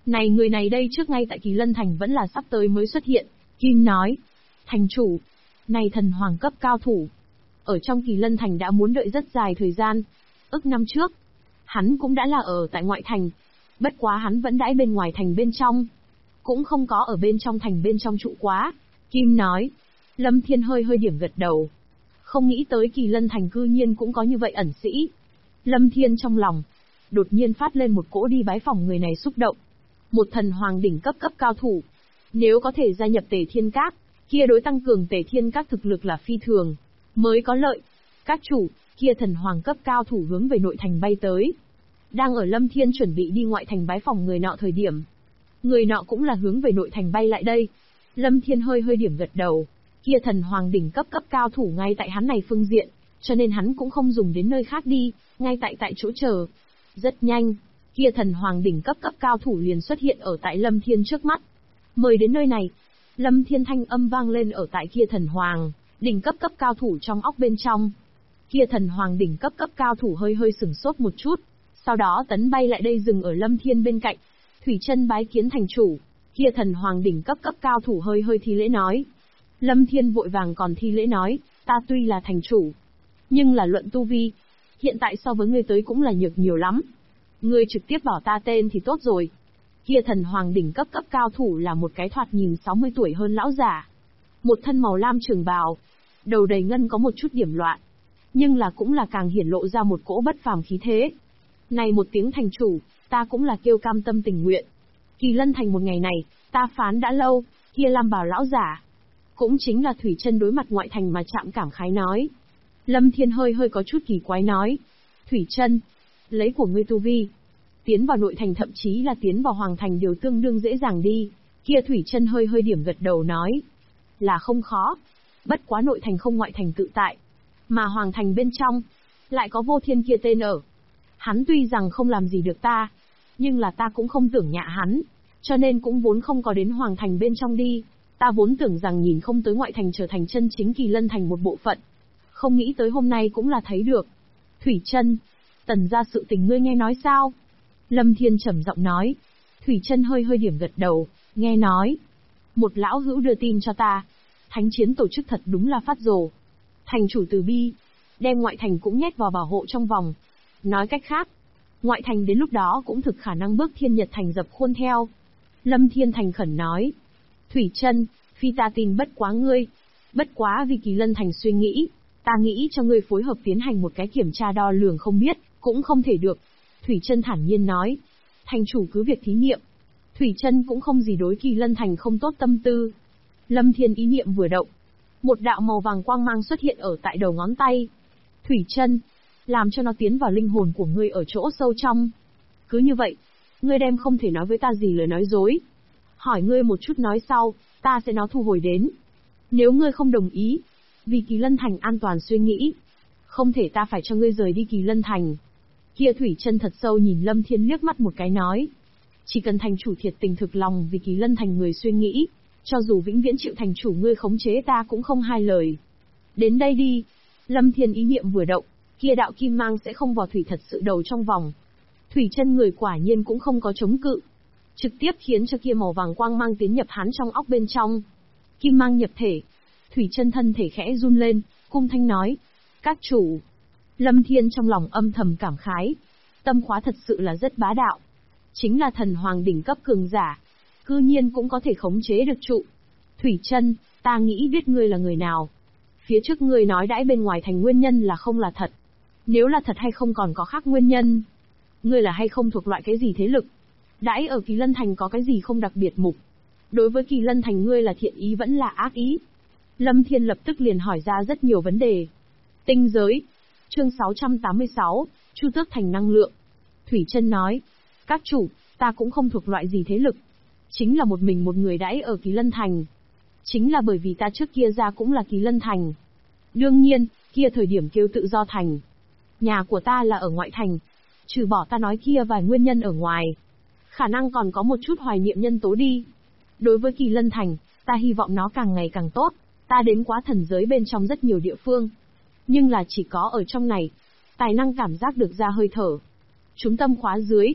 Speaker 1: Này, người này đây trước ngay tại Kỳ Lân Thành vẫn là sắp tới mới xuất hiện. Kim nói, thành chủ, này thần hoàng cấp cao thủ, ở trong Kỳ Lân Thành đã muốn đợi rất dài thời gian. Ức năm trước, hắn cũng đã là ở tại ngoại thành. Bất quá hắn vẫn đãi bên ngoài thành bên trong. Cũng không có ở bên trong thành bên trong trụ quá. Kim nói. Lâm Thiên hơi điểm gật đầu. Không nghĩ tới Kỳ Lân Thành cư nhiên cũng có như vậy ẩn sĩ. Lâm Thiên trong lòng, đột nhiên phát lên một cỗ đi bái phòng người này xúc động. Một thần hoàng đỉnh cấp cao thủ. Nếu có thể gia nhập Tề Thiên Các, kia đối tăng cường Tề Thiên Các thực lực là phi thường, mới có lợi. Các chủ, kia thần hoàng cấp cao thủ hướng về nội thành bay tới. Đang ở Lâm Thiên chuẩn bị đi ngoại thành bái phòng người nọ thời điểm. Người nọ cũng là hướng về nội thành bay lại đây. Lâm Thiên hơi điểm gật đầu. Kia thần hoàng đỉnh cấp cao thủ ngay tại hắn này phương diện, cho nên hắn cũng không dùng đến nơi khác đi, ngay tại chỗ chờ. Rất nhanh, kia thần hoàng đỉnh cấp cao thủ liền xuất hiện ở tại Lâm Thiên trước mắt. Mời đến nơi này. Lâm Thiên thanh âm vang lên ở tại kia thần hoàng đỉnh cấp cao thủ trong óc bên trong. Kia thần hoàng đỉnh cấp cao thủ hơi sửng sốt một chút, sau đó tấn bay lại đây dừng ở Lâm Thiên bên cạnh. Thủy Chân bái kiến thành chủ. Kia thần hoàng đỉnh cấp cao thủ hơi thi lễ nói. Lâm Thiên vội vàng còn thi lễ nói, ta tuy là thành chủ, nhưng là luận tu vi, hiện tại so với ngươi tới cũng là nhược nhiều lắm. Ngươi trực tiếp bảo ta tên thì tốt rồi. Kia thần hoàng đỉnh cấp cao thủ là một cái thoạt nhìn 60 tuổi hơn lão giả. Một thân màu lam trường bào, đầu đầy ngân có một chút điểm loạn, nhưng là cũng là càng hiển lộ ra một cỗ bất phàm khí thế. Này một tiếng thành chủ, ta cũng là kêu cam tâm tình nguyện. Kỳ Lân Thành một ngày này, ta phán đã lâu. Kia lam bào lão giả, cũng chính là Thủy Chân đối mặt ngoại thành mà chạm cảm khái nói. Lâm Thiên hơi có chút kỳ quái nói. Thủy Chân, lấy của ngươi tu vi, tiến vào nội thành thậm chí là tiến vào hoàng thành đều tương đương dễ dàng đi. Kia Thủy Chân hơi điểm gật đầu nói. Là không khó. Bất quá nội thành không ngoại thành tự tại. Mà hoàng thành bên trong, lại có Vô Thiên kia tên ở. Hắn tuy rằng không làm gì được ta, nhưng là ta cũng không tưởng nhạ hắn. Cho nên cũng vốn không có đến hoàng thành bên trong đi. Ta vốn tưởng rằng nhìn không tới ngoại thành trở thành chân chính Kỳ Lân Thành một bộ phận. Không nghĩ tới hôm nay cũng là thấy được. Thủy Chân, Tần gia sự tình ngươi nghe nói sao? Lâm Thiên trầm giọng nói. Thủy Chân hơi điểm gật đầu, nghe nói. Một lão hữu đưa tin cho ta. Thánh chiến tổ chức thật đúng là phát rồ. Thành chủ từ bi, đem ngoại thành cũng nhét vào bảo hộ trong vòng. Nói cách khác, ngoại thành đến lúc đó cũng thực khả năng bước Thiên Nhật Thành dập khuôn theo. Lâm Thiên thành khẩn nói. Thủy Chân, phi ta tin bất quá ngươi. Bất quá vì Kỳ Lân Thành suy nghĩ, ta nghĩ cho ngươi phối hợp tiến hành một cái kiểm tra đo lường không biết, cũng không thể được. Thủy Chân thản nhiên nói. Thành chủ cứ việc thí nghiệm. Thủy Chân cũng không gì đối Kỳ Lân Thành không tốt tâm tư. Lâm Thiên ý niệm vừa động, một đạo màu vàng quang mang xuất hiện ở tại đầu ngón tay. Thủy Chân, làm cho nó tiến vào linh hồn của ngươi ở chỗ sâu trong. Cứ như vậy, ngươi đem không thể nói với ta gì lời nói dối. Hỏi ngươi một chút nói sau, ta sẽ nó thu hồi đến. Nếu ngươi không đồng ý, vì Kỳ Lân Thành an toàn suy nghĩ, không thể ta phải cho ngươi rời đi Kỳ Lân Thành. Kia Thủy Chân thật sâu nhìn Lâm Thiên liếc mắt một cái nói. Chỉ cần thành chủ thiệt tình thực lòng vì Kỳ Lân Thành người suy nghĩ, cho dù vĩnh viễn chịu thành chủ ngươi khống chế ta cũng không hai lời. Đến đây đi. Lâm Thiên ý niệm vừa động, kia đạo kim mang sẽ không vào thủy thật sự đầu trong vòng. Thủy Chân người quả nhiên cũng không có chống cự, trực tiếp khiến cho kia màu vàng quang mang tiến nhập hắn trong óc bên trong. Kim mang nhập thể, Thủy Chân thân thể khẽ run lên, cung thanh nói. Các chủ. Lâm Thiên trong lòng âm thầm cảm khái. Tâm khóa thật sự là rất bá đạo. Chính là thần hoàng đỉnh cấp cường giả, cư nhiên cũng có thể khống chế được trụ. Thủy Chân, ta nghĩ biết ngươi là người nào. Phía trước ngươi nói đãi bên ngoài thành nguyên nhân là không là thật. Nếu là thật hay không còn có khác nguyên nhân. Ngươi là hay không thuộc loại cái gì thế lực. Đãi ở Kỳ Lân Thành có cái gì không đặc biệt mục. Đối với Kỳ Lân Thành ngươi là thiện ý vẫn là ác ý. Lâm Thiên lập tức liền hỏi ra rất nhiều vấn đề. Tinh giới. Chương 686, Chu Tước Thành năng lượng. Thủy Chân nói. Các chủ, ta cũng không thuộc loại gì thế lực. Chính là một mình một người đãi ở Kỳ Lân Thành. Chính là bởi vì ta trước kia ra cũng là Kỳ Lân Thành. Đương nhiên, kia thời điểm kêu tự do thành. Nhà của ta là ở ngoại thành. Trừ bỏ ta nói kia vài nguyên nhân ở ngoài, khả năng còn có một chút hoài niệm nhân tố đi. Đối với Kỳ Lân Thành, ta hy vọng nó càng ngày càng tốt. Ta đến quá thần giới bên trong rất nhiều địa phương. Nhưng là chỉ có ở trong này, tài năng cảm giác được ra hơi thở. Chúng tâm khóa dưới.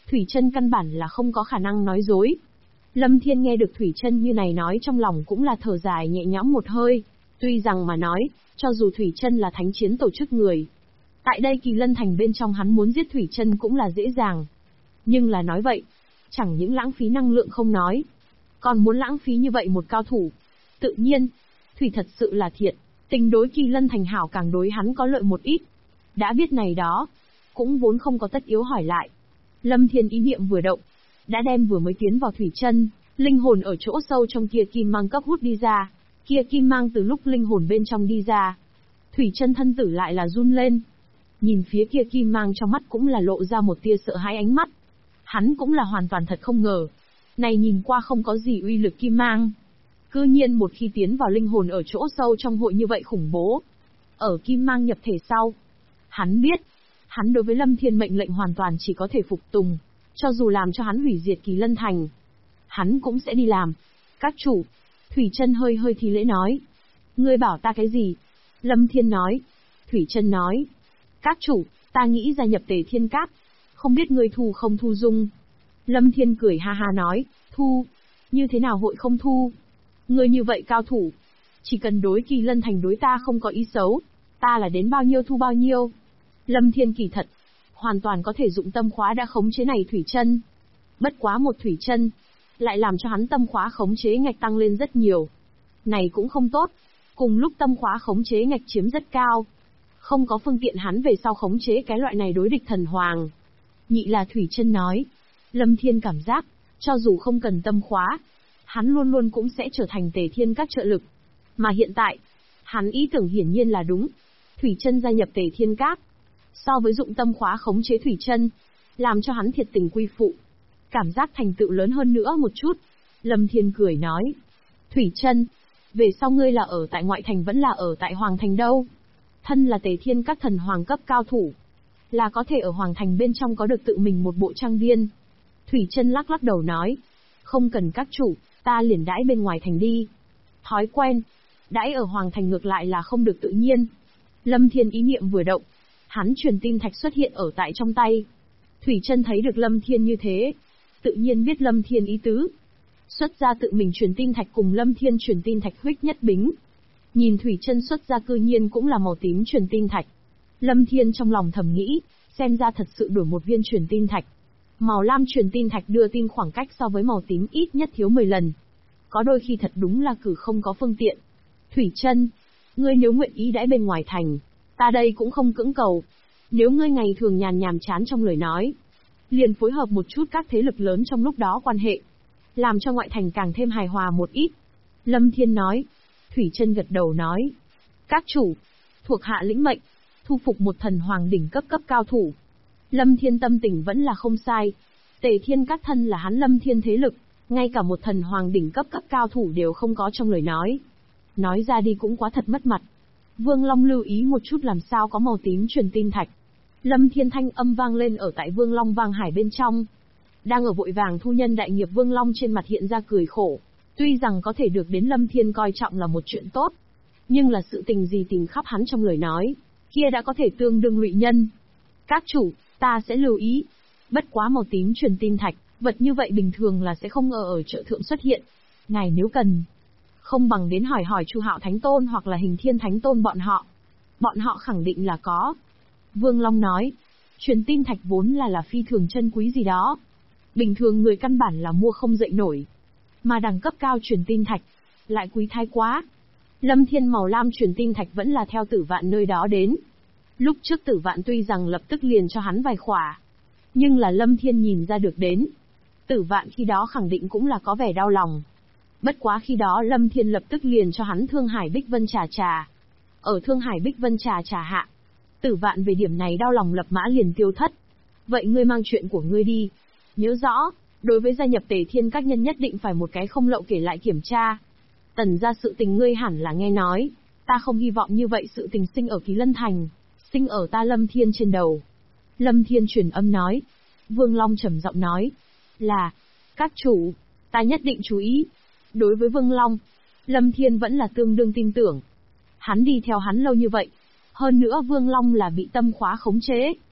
Speaker 1: Thủy Chân căn bản là không có khả năng nói dối. Lâm Thiên nghe được Thủy Chân như này nói trong lòng cũng là thở dài nhẹ nhõm một hơi, tuy rằng mà nói, cho dù Thủy Chân là thánh chiến tổ chức người, tại đây Kỳ Lân Thành bên trong hắn muốn giết Thủy Chân cũng là dễ dàng. Nhưng là nói vậy, chẳng những lãng phí năng lượng không nói, còn muốn lãng phí như vậy một cao thủ. Tự nhiên, Thủy thật sự là thiện, tình đối Kỳ Lân Thành hảo càng đối hắn có lợi một ít. Đã biết này đó, cũng vốn không có tất yếu hỏi lại. Lâm Thiên ý niệm vừa động, đã đem vừa mới tiến vào Thủy Chân, linh hồn ở chỗ sâu trong kia kim mang cấp hút đi ra. Kia kim mang từ lúc linh hồn bên trong đi ra, Thủy Chân thân tử lại là run lên. Nhìn phía kia kim mang trong mắt cũng là lộ ra một tia sợ hãi ánh mắt. Hắn cũng là hoàn toàn thật không ngờ. Này nhìn qua không có gì uy lực kim mang, cư nhiên một khi tiến vào linh hồn ở chỗ sâu trong hội như vậy khủng bố. Ở kim mang nhập thể sau, hắn biết, hắn đối với Lâm Thiên mệnh lệnh hoàn toàn chỉ có thể phục tùng, cho dù làm cho hắn hủy diệt Kỳ Lân Thành, hắn cũng sẽ đi làm. Các chủ, Thủy Chân hơi hơi thi lễ nói. Ngươi bảo ta cái gì? Lâm Thiên nói. Thủy Chân nói. Các chủ, ta nghĩ gia nhập Tề Thiên Các, không biết ngươi thu không thu dung. Lâm Thiên cười ha ha nói, thu, như thế nào hội không thu? Ngươi như vậy cao thủ, chỉ cần đối Kỳ Lân Thành đối ta không có ý xấu, ta là đến bao nhiêu thu bao nhiêu. Lâm Thiên kỳ thật, hoàn toàn có thể dụng tâm khóa đã khống chế này Thủy Chân. Bất quá một Thủy Chân, lại làm cho hắn tâm khóa khống chế ngạch tăng lên rất nhiều. Này cũng không tốt, cùng lúc tâm khóa khống chế ngạch chiếm rất cao. Không có phương tiện hắn về sau khống chế cái loại này đối địch thần hoàng. Nhị là Thủy Chân nói. Lâm Thiên cảm giác, cho dù không cần tâm khóa, hắn luôn luôn cũng sẽ trở thành Tề Thiên Các trợ lực. Mà hiện tại, hắn ý tưởng hiển nhiên là đúng. Thủy Chân gia nhập Tề Thiên Các, so với dụng tâm khóa khống chế Thủy Chân, làm cho hắn thiệt tình quy phụ. Cảm giác thành tựu lớn hơn nữa một chút. Lâm Thiên cười nói. Thủy Chân, về sau ngươi là ở tại ngoại thành vẫn là ở tại Hoàng Thành đâu? Thân là Tề Thiên Các thần hoàng cấp cao thủ, là có thể ở Hoàng Thành bên trong có được tự mình một bộ trang viên. Thủy Chân lắc lắc đầu nói. Không cần các chủ, ta liền đãi bên ngoài thành đi. Thói quen, đãi ở Hoàng Thành ngược lại là không được tự nhiên. Lâm Thiên ý niệm vừa động, hắn truyền tin thạch xuất hiện ở tại trong tay. Thủy Chân thấy được Lâm Thiên như thế, tự nhiên biết Lâm Thiên ý tứ. Xuất ra tự mình truyền tin thạch cùng Lâm Thiên truyền tin thạch huyết nhất bính. Nhìn Thủy Chân xuất ra cư nhiên cũng là màu tím truyền tin thạch. Lâm Thiên trong lòng thầm nghĩ, xem ra thật sự đổi một viên truyền tin thạch. Màu lam truyền tin thạch đưa tin khoảng cách so với màu tím ít nhất thiếu 10 lần. Có đôi khi thật đúng là cử không có phương tiện. Thủy Chân, ngươi nếu nguyện ý đãi bên ngoài thành, ta đây cũng không cưỡng cầu. Nếu ngươi ngày thường nhàm chán trong lời nói, liền phối hợp một chút các thế lực lớn trong lúc đó quan hệ, làm cho ngoại thành càng thêm hài hòa một ít. Lâm Thiên nói. Thủy Chân gật đầu nói. Các chủ, thuộc hạ lĩnh mệnh, thu phục một thần hoàng đỉnh cấp cao thủ. Lâm Thiên tâm tình vẫn là không sai. Tề Thiên Các thân là hắn Lâm Thiên thế lực, ngay cả một thần hoàng đỉnh cấp cao thủ đều không có trong lời nói. Nói ra đi cũng quá thật mất mặt. Vương Long lưu ý một chút làm sao có màu tím truyền tin thạch. Lâm Thiên thanh âm vang lên ở tại Vương Long Vang Hải bên trong. Đang ở vội vàng thu nhân đại nghiệp Vương Long trên mặt hiện ra cười khổ. Tuy rằng có thể được đến Lâm Thiên coi trọng là một chuyện tốt, nhưng là sự tình gì tìm khắp hắn trong lời nói, kia đã có thể tương đương lụy nhân. Các chủ, ta sẽ lưu ý. Bất quá màu tím truyền tin thạch, vật như vậy bình thường là sẽ không ngờ ở chợ thượng xuất hiện. Ngài nếu cần, không bằng đến hỏi hỏi Chu Hạo Thánh Tôn hoặc là Hình Thiên Thánh Tôn bọn họ. Bọn họ khẳng định là có. Vương Long nói, truyền tin thạch vốn là phi thường chân quý gì đó. Bình thường người căn bản là mua không dậy nổi. Mà đẳng cấp cao truyền tin thạch, lại quý thái quá. Lâm Thiên màu lam truyền tin thạch vẫn là theo Tử Vạn nơi đó đến. Lúc trước Tử Vạn tuy rằng lập tức liền cho hắn vài khỏa, nhưng là Lâm Thiên nhìn ra được đến. Tử Vạn khi đó khẳng định cũng là có vẻ đau lòng. Bất quá khi đó Lâm Thiên lập tức liền cho hắn Thương Hải Bích Vân trà trà. Ở Thương Hải Bích Vân trà trà hạ, Tử Vạn về điểm này đau lòng lập mã liền tiêu thất. Vậy ngươi mang chuyện của ngươi đi. Nhớ rõ, đối với gia nhập Tề Thiên Các nhân nhất định phải một cái không lậu kể lại kiểm tra. Tần ra sự tình ngươi hẳn là nghe nói, ta không hy vọng như vậy sự tình sinh ở Kỳ Lân Thành, sinh ở ta Lâm Thiên trên đầu. Lâm Thiên truyền âm nói. Vương Long trầm giọng nói. Là, các chủ, ta nhất định chú ý. Đối với Vương Long, Lâm Thiên vẫn là tương đương tin tưởng. Hắn đi theo hắn lâu như vậy. Hơn nữa Vương Long là bị tâm khóa khống chế.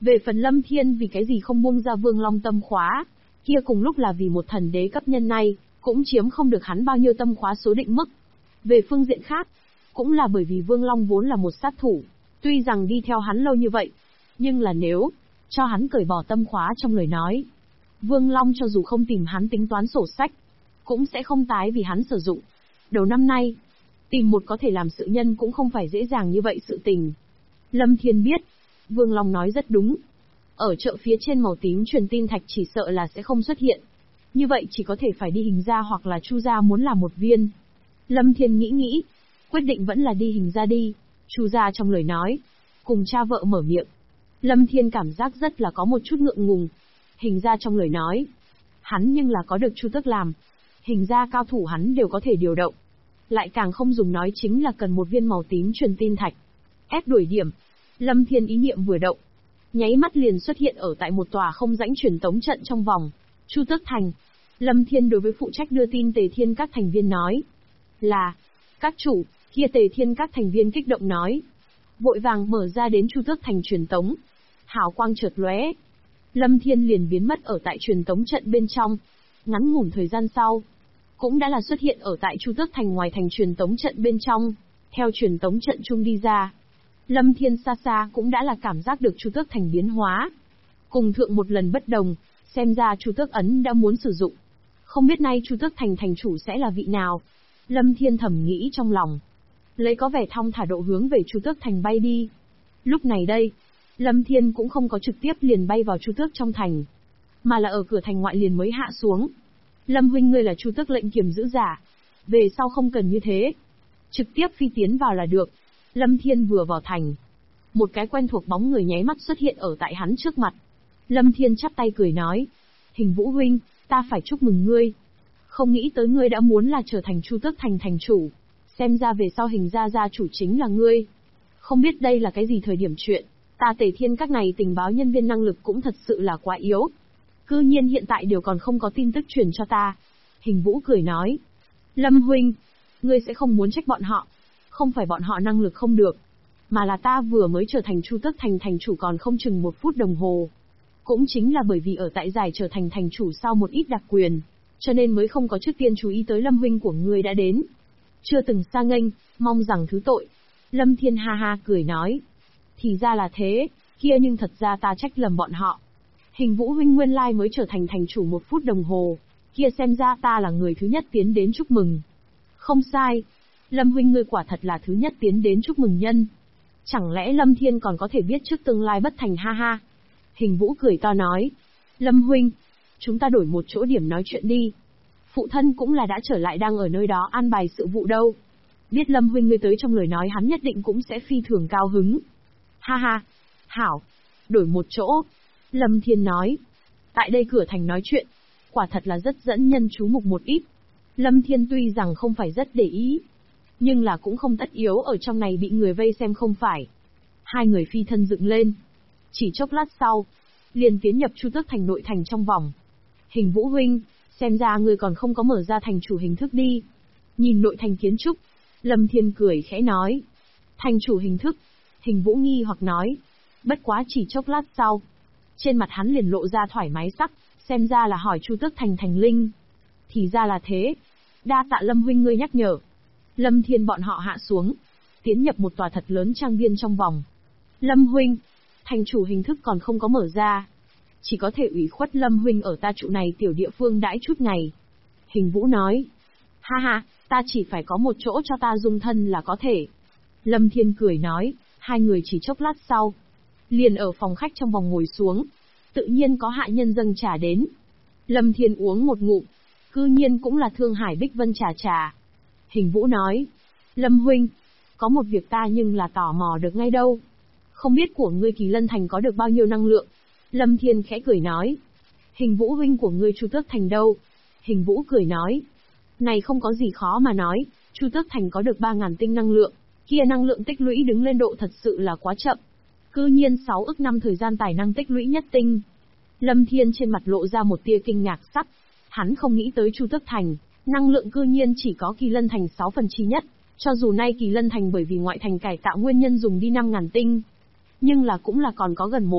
Speaker 1: Về phần Lâm Thiên vì cái gì không buông ra Vương Long tâm khóa, kia cùng lúc là vì một thần đế cấp nhân này, cũng chiếm không được hắn bao nhiêu tâm khóa số định mức. Về phương diện khác, cũng là bởi vì Vương Long vốn là một sát thủ, tuy rằng đi theo hắn lâu như vậy, nhưng là nếu cho hắn cởi bỏ tâm khóa trong lời nói, Vương Long cho dù không tìm hắn tính toán sổ sách, cũng sẽ không tái vì hắn sử dụng. Đầu năm nay, tìm một có thể làm sự nhân cũng không phải dễ dàng như vậy sự tình. Lâm Thiên biết, Vương Long nói rất đúng. Ở chợ phía trên màu tím truyền tin thạch chỉ sợ là sẽ không xuất hiện. Như vậy chỉ có thể phải đi Hình gia hoặc là Chu gia muốn làm một viên. Lâm Thiên nghĩ, quyết định vẫn là đi Hình gia đi. Chu gia trong lời nói, cùng cha vợ mở miệng. Lâm Thiên cảm giác rất là có một chút ngượng ngùng. Hình gia trong lời nói, hắn nhưng là có được Chu Tước làm. Hình gia cao thủ hắn đều có thể điều động. Lại càng không dùng nói chính là cần một viên màu tím truyền tin thạch. Ép đuổi điểm. Lâm Thiên ý niệm vừa động, nháy mắt liền xuất hiện ở tại một tòa không rãnh truyền tống trận trong vòng Chu Tước Thành. Lâm Thiên đối với phụ trách đưa tin Tề Thiên các thành viên nói là, các chủ, kia Tề Thiên các thành viên kích động nói, vội vàng mở ra đến Chu Tước Thành truyền tống. Hào quang chợt lóe, Lâm Thiên liền biến mất ở tại truyền tống trận bên trong. Ngắn ngủn thời gian sau, cũng đã là xuất hiện ở tại Chu Tước Thành ngoài thành truyền tống trận bên trong. Theo truyền tống trận chung đi ra, Lâm Thiên xa xa cũng đã là cảm giác được Chu Tước Thành biến hóa. Cùng thượng một lần bất đồng, xem ra Chu Tước ấn đã muốn sử dụng. Không biết nay Chu Tước Thành thành chủ sẽ là vị nào? Lâm Thiên thầm nghĩ trong lòng. Lấy có vẻ thong thả độ hướng về Chu Tước Thành bay đi. Lúc này đây, Lâm Thiên cũng không có trực tiếp liền bay vào Chu Tước trong thành, mà là ở cửa thành ngoại liền mới hạ xuống. Lâm huynh ngươi là Chu Tước lệnh kiềm giữ giả. Về sau không cần như thế. Trực tiếp phi tiến vào là được. Lâm Thiên vừa vào thành, một cái quen thuộc bóng người nháy mắt xuất hiện ở tại hắn trước mặt. Lâm Thiên chắp tay cười nói, Hình Vũ huynh, ta phải chúc mừng ngươi. Không nghĩ tới ngươi đã muốn là trở thành Chu Tước Thành thành chủ. Xem ra về sau Hình gia gia chủ chính là ngươi. Không biết đây là cái gì thời điểm chuyện, ta Tề Thiên các này tình báo nhân viên năng lực cũng thật sự là quá yếu. Cư nhiên hiện tại đều còn không có tin tức truyền cho ta. Hình Vũ cười nói, Lâm huynh, ngươi sẽ không muốn trách bọn họ. Không phải bọn họ năng lực không được, mà là ta vừa mới trở thành Chu Tước Thành thành chủ còn không chừng 1 phút đồng hồ. Cũng chính là bởi vì ở tại giải trở thành thành chủ sau một ít đặc quyền, cho nên mới không có trước tiên chú ý tới Lâm huynh của ngươi đã đến. Chưa từng xa nghênh, mong rằng thứ tội. Lâm Thiên ha ha cười nói, thì ra là thế, kia nhưng thật ra ta trách lầm bọn họ. Hình Vũ huynh nguyên lai mới trở thành thành chủ 1 phút đồng hồ, kia xem ra ta là người thứ nhất tiến đến chúc mừng. Không sai, Lâm huynh ngươi quả thật là thứ nhất tiến đến chúc mừng nhân. Chẳng lẽ Lâm Thiên còn có thể biết trước tương lai bất thành ha ha. Hình Vũ cười to nói, Lâm huynh, chúng ta đổi một chỗ điểm nói chuyện đi. Phụ thân cũng là đã trở lại đang ở nơi đó an bài sự vụ đâu. Biết Lâm huynh ngươi tới trong lời nói hắn nhất định cũng sẽ phi thường cao hứng. Ha ha, hảo, đổi một chỗ. Lâm Thiên nói, tại đây cửa thành nói chuyện, quả thật là rất dẫn nhân chú mục một ít. Lâm Thiên tuy rằng không phải rất để ý, nhưng là cũng không tất yếu ở trong này bị người vây xem không phải. Hai người phi thân dựng lên. Chỉ chốc lát sau, liền tiến nhập Chu Tước Thành nội thành trong vòng. Hình Vũ huynh, xem ra người còn không có mở ra thành chủ hình thức đi. Nhìn nội thành kiến trúc, Lâm Thiên cười khẽ nói. Thành chủ hình thức, Hình Vũ nghi hoặc nói. Bất quá chỉ chốc lát sau, trên mặt hắn liền lộ ra thoải mái sắc, xem ra là hỏi Chu Tước Thành thành linh. Thì ra là thế. Đa tạ Lâm huynh ngươi nhắc nhở. Lâm Thiên bọn họ hạ xuống, tiến nhập một tòa thật lớn trang viên trong vòng. Lâm huynh, thành chủ hình thức còn không có mở ra, chỉ có thể ủy khuất Lâm huynh ở ta trụ này tiểu địa phương đãi chút ngày. Hình Vũ nói, ha ha, ta chỉ phải có một chỗ cho ta dung thân là có thể. Lâm Thiên cười nói, hai người chỉ chốc lát sau, liền ở phòng khách trong vòng ngồi xuống, tự nhiên có hạ nhân dâng trà đến. Lâm Thiên uống một ngụm, cư nhiên cũng là Thương Hải Bích Vân trà. Hình Vũ nói, Lâm huynh, có một việc ta nhưng là tò mò được ngay đâu. Không biết của ngươi Kỳ Lân Thành có được bao nhiêu năng lượng? Lâm Thiên khẽ cười nói, Hình Vũ huynh của ngươi Chu Tước Thành đâu? Hình Vũ cười nói, này không có gì khó mà nói, Chu Tước Thành có được 3.000 tinh năng lượng, kia năng lượng tích lũy đứng lên độ thật sự là quá chậm. Cư nhiên 6 ức năm thời gian tài năng tích lũy nhất tinh. Lâm Thiên trên mặt lộ ra một tia kinh ngạc sắc, hắn không nghĩ tới Chu Tước Thành, năng lượng cư nhiên chỉ có Kỳ Lân Thành 6/9 nhất, cho dù nay Kỳ Lân Thành bởi vì ngoại thành cải tạo nguyên nhân dùng đi 5.000 tinh, nhưng là cũng là còn có gần 1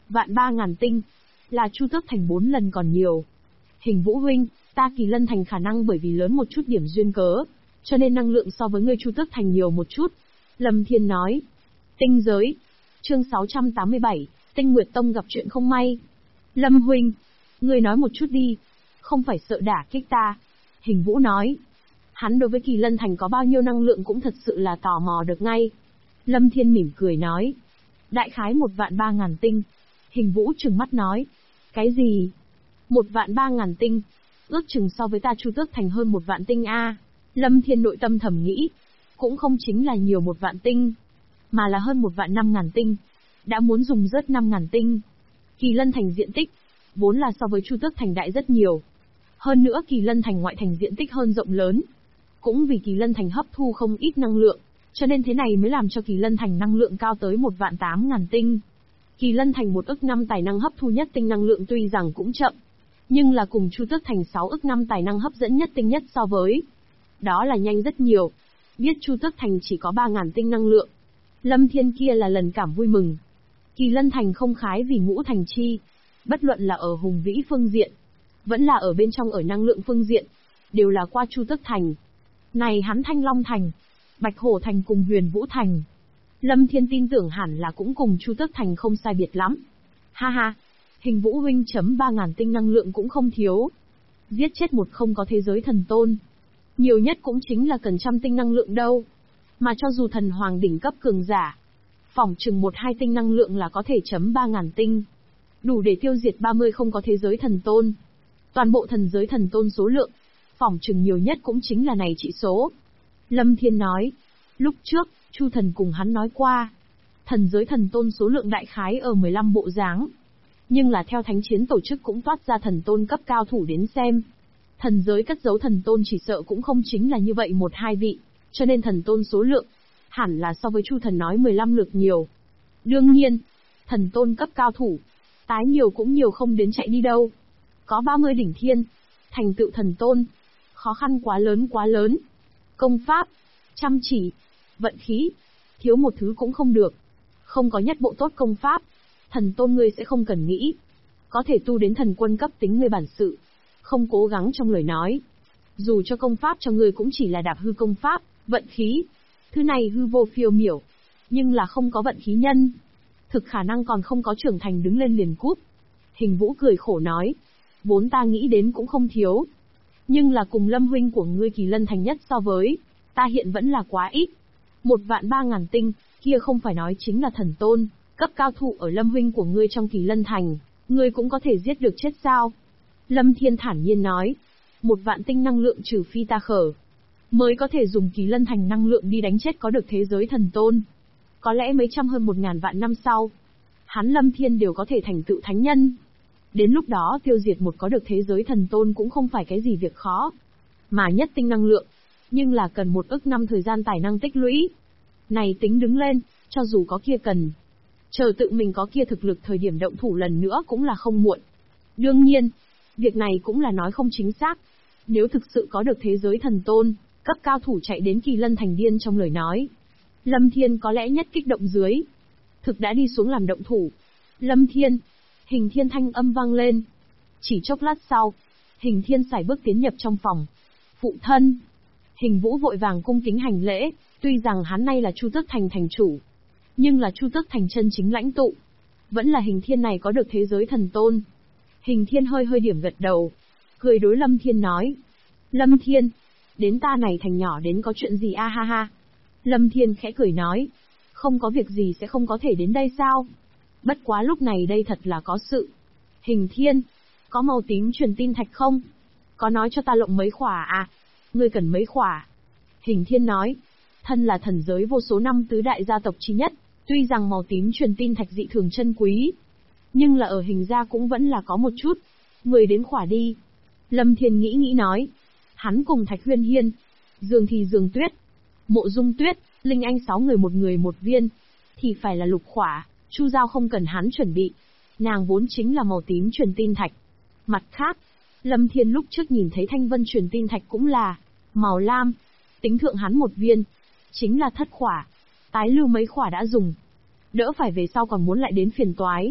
Speaker 1: 1.300.000 tinh. Là Chu Tước Thành 4 lần còn nhiều. Hình Vũ huynh, ta Kỳ Lân Thành khả năng bởi vì lớn một chút điểm duyên cớ, cho nên năng lượng so với ngươi Chu Tước Thành nhiều một chút. Lâm Thiên nói. Tinh giới. Chương 687, Tinh Nguyệt Tông gặp chuyện không may. Lâm huynh, ngươi nói một chút đi, không phải sợ đả kích ta. Hình Vũ nói. Hắn đối với Kỳ Lân Thành có bao nhiêu năng lượng cũng thật sự là tò mò được ngay. Lâm Thiên mỉm cười nói. Đại khái 1.300.000 tinh. Hình Vũ trừng mắt nói. Cái gì? 1.300.000 tinh? Ước chừng so với ta Chu Tước Thành hơn 1 vạn tinh a. Lâm Thiên nội tâm thầm nghĩ. Cũng không chính là nhiều 1 vạn tinh, mà là hơn 1.500.000 tinh. Đã muốn dùng rớt 5.000 tinh. Kỳ Lân Thành diện tích vốn là so với Chu Tước Thành đại rất nhiều. Hơn nữa Kỳ Lân Thành ngoại thành diện tích hơn rộng lớn. Cũng vì Kỳ Lân Thành hấp thu không ít năng lượng, cho nên thế này mới làm cho Kỳ Lân Thành năng lượng cao tới 1.800.000 tinh. Kỳ Lân Thành 1 ức năm tài năng hấp thu nhất tinh năng lượng tuy rằng cũng chậm, nhưng là cùng Chu Tước Thành 6 ức năm tài năng hấp dẫn nhất tinh nhất so với. Đó là nhanh rất nhiều. Biết Chu Tước Thành chỉ có 3.000 tinh năng lượng. Lâm Thiên kia là lần cảm vui mừng. Kỳ Lân Thành không khái vì ngũ thành chi. Bất luận là ở hùng vĩ phương diện, vẫn là ở bên trong ở năng lượng phương diện, đều là qua Chu Tước Thành. Này hắn Thanh Long Thành, Bạch Hổ Thành cùng Huyền Vũ Thành. Lâm Thiên tin tưởng hẳn là cũng cùng Chu Tước Thành không sai biệt lắm. Ha ha, Hình Vũ huynh chấm 3.000 tinh năng lượng cũng không thiếu. Giết chết một không có thế giới thần tôn. Nhiều nhất cũng chính là cần trăm tinh năng lượng đâu. Mà cho dù thần hoàng đỉnh cấp cường giả, phỏng chừng 1-2 tinh năng lượng là có thể chấm 3.000 tinh. Đủ để tiêu diệt 30 không có thế giới thần tôn. Toàn bộ thần giới thần tôn số lượng, phỏng chừng nhiều nhất cũng chính là này trị số. Lâm Thiên nói. Lúc trước, Chu Thần cùng hắn nói qua. Thần giới thần tôn số lượng đại khái ở 15 bộ dáng. Nhưng là theo thánh chiến tổ chức cũng toát ra thần tôn cấp cao thủ đến xem. Thần giới cất giấu thần tôn chỉ sợ cũng không chính là như vậy 1-2 vị, cho nên thần tôn số lượng hẳn là so với Chu Thần nói 15 lượt nhiều. Đương nhiên, thần tôn cấp cao thủ, tái nhiều cũng nhiều không đến chạy đi đâu. Có 30 đỉnh thiên, thành tựu thần tôn, khó khăn quá lớn. Công pháp, chăm chỉ, vận khí, thiếu một thứ cũng không được. Không có nhất bộ tốt công pháp, thần tôn ngươi sẽ không cần nghĩ. Có thể tu đến thần quân cấp tính ngươi bản sự, không cố gắng trong lời nói. Dù cho công pháp cho ngươi cũng chỉ là đạp hư công pháp, vận khí. Thứ này hư vô phiêu miểu, nhưng là không có vận khí nhân. Thực khả năng còn không có trưởng thành đứng lên liền cút. Hình Vũ cười khổ nói. Vốn ta nghĩ đến cũng không thiếu. Nhưng là cùng Lâm huynh của ngươi Kỳ Lân Thành nhất so với, ta hiện vẫn là quá ít. 1.300.000 tinh, kia không phải nói chính là thần tôn, cấp cao thủ ở Lâm huynh của ngươi trong Kỳ Lân Thành, ngươi cũng có thể giết được chết sao? Lâm Thiên thản nhiên nói. 1 vạn tinh năng lượng trừ phi ta khở, mới có thể dùng Kỳ Lân Thành năng lượng đi đánh chết có được thế giới thần tôn. Có lẽ mấy trăm hơn 1.000 vạn năm sau, hắn Lâm Thiên đều có thể thành tựu thánh nhân. Đến lúc đó tiêu diệt một có được thế giới thần tôn cũng không phải cái gì việc khó. Mà nhất tinh năng lượng, nhưng là cần 1 ức năm thời gian tài năng tích lũy. Này tính đứng lên, cho dù có kia cần, chờ tự mình có kia thực lực thời điểm động thủ lần nữa cũng là không muộn. Đương nhiên, việc này cũng là nói không chính xác. Nếu thực sự có được thế giới thần tôn, cấp cao thủ chạy đến Kỳ Lân Thành điên trong lời nói, Lâm Thiên có lẽ nhất kích động dưới. Thực đã đi xuống làm động thủ. Lâm Thiên, Hình Thiên thanh âm vang lên. Chỉ chốc lát sau, Hình Thiên sải bước tiến nhập trong phòng. Phụ thân. Hình Vũ vội vàng cung kính hành lễ, tuy rằng hắn nay là Chu Tước Thành thành chủ, nhưng là Chu Tước Thành chân chính lãnh tụ, vẫn là Hình Thiên này có được thế giới thần tôn. Hình Thiên hơi điểm gật đầu, cười đối Lâm Thiên nói. Lâm Thiên, đến ta này thành nhỏ đến có chuyện gì a ha ha. Lâm Thiên khẽ cười nói. Không có việc gì sẽ không có thể đến đây sao? Bất quá lúc này đây thật là có sự. Hình Thiên, có màu tím truyền tin thạch không? Có nói cho ta lộng mấy khỏa à? Ngươi cần mấy khỏa? Hình Thiên nói. Thân là thần giới vô số năm tứ đại gia tộc chi nhất, tuy rằng màu tím truyền tin thạch dị thường chân quý, nhưng là ở Hình gia cũng vẫn là có một chút. Người đến khỏa đi. Lâm Thiên nghĩ nói. Hắn cùng Thạch Huyên Hiên, Dương thì Dương Tuyết, Mộ Dung Tuyết, Linh Anh 6 người một viên, thì phải là lục khỏa. Chu Giao không cần hắn chuẩn bị, nàng vốn chính là màu tím truyền tin thạch. Mặt khác, Lâm Thiên lúc trước nhìn thấy thanh vân truyền tin thạch cũng là màu lam, tính thượng hắn một viên, chính là thất khỏa. Tái lưu mấy khỏa đã dùng, đỡ phải về sau còn muốn lại đến phiền toái.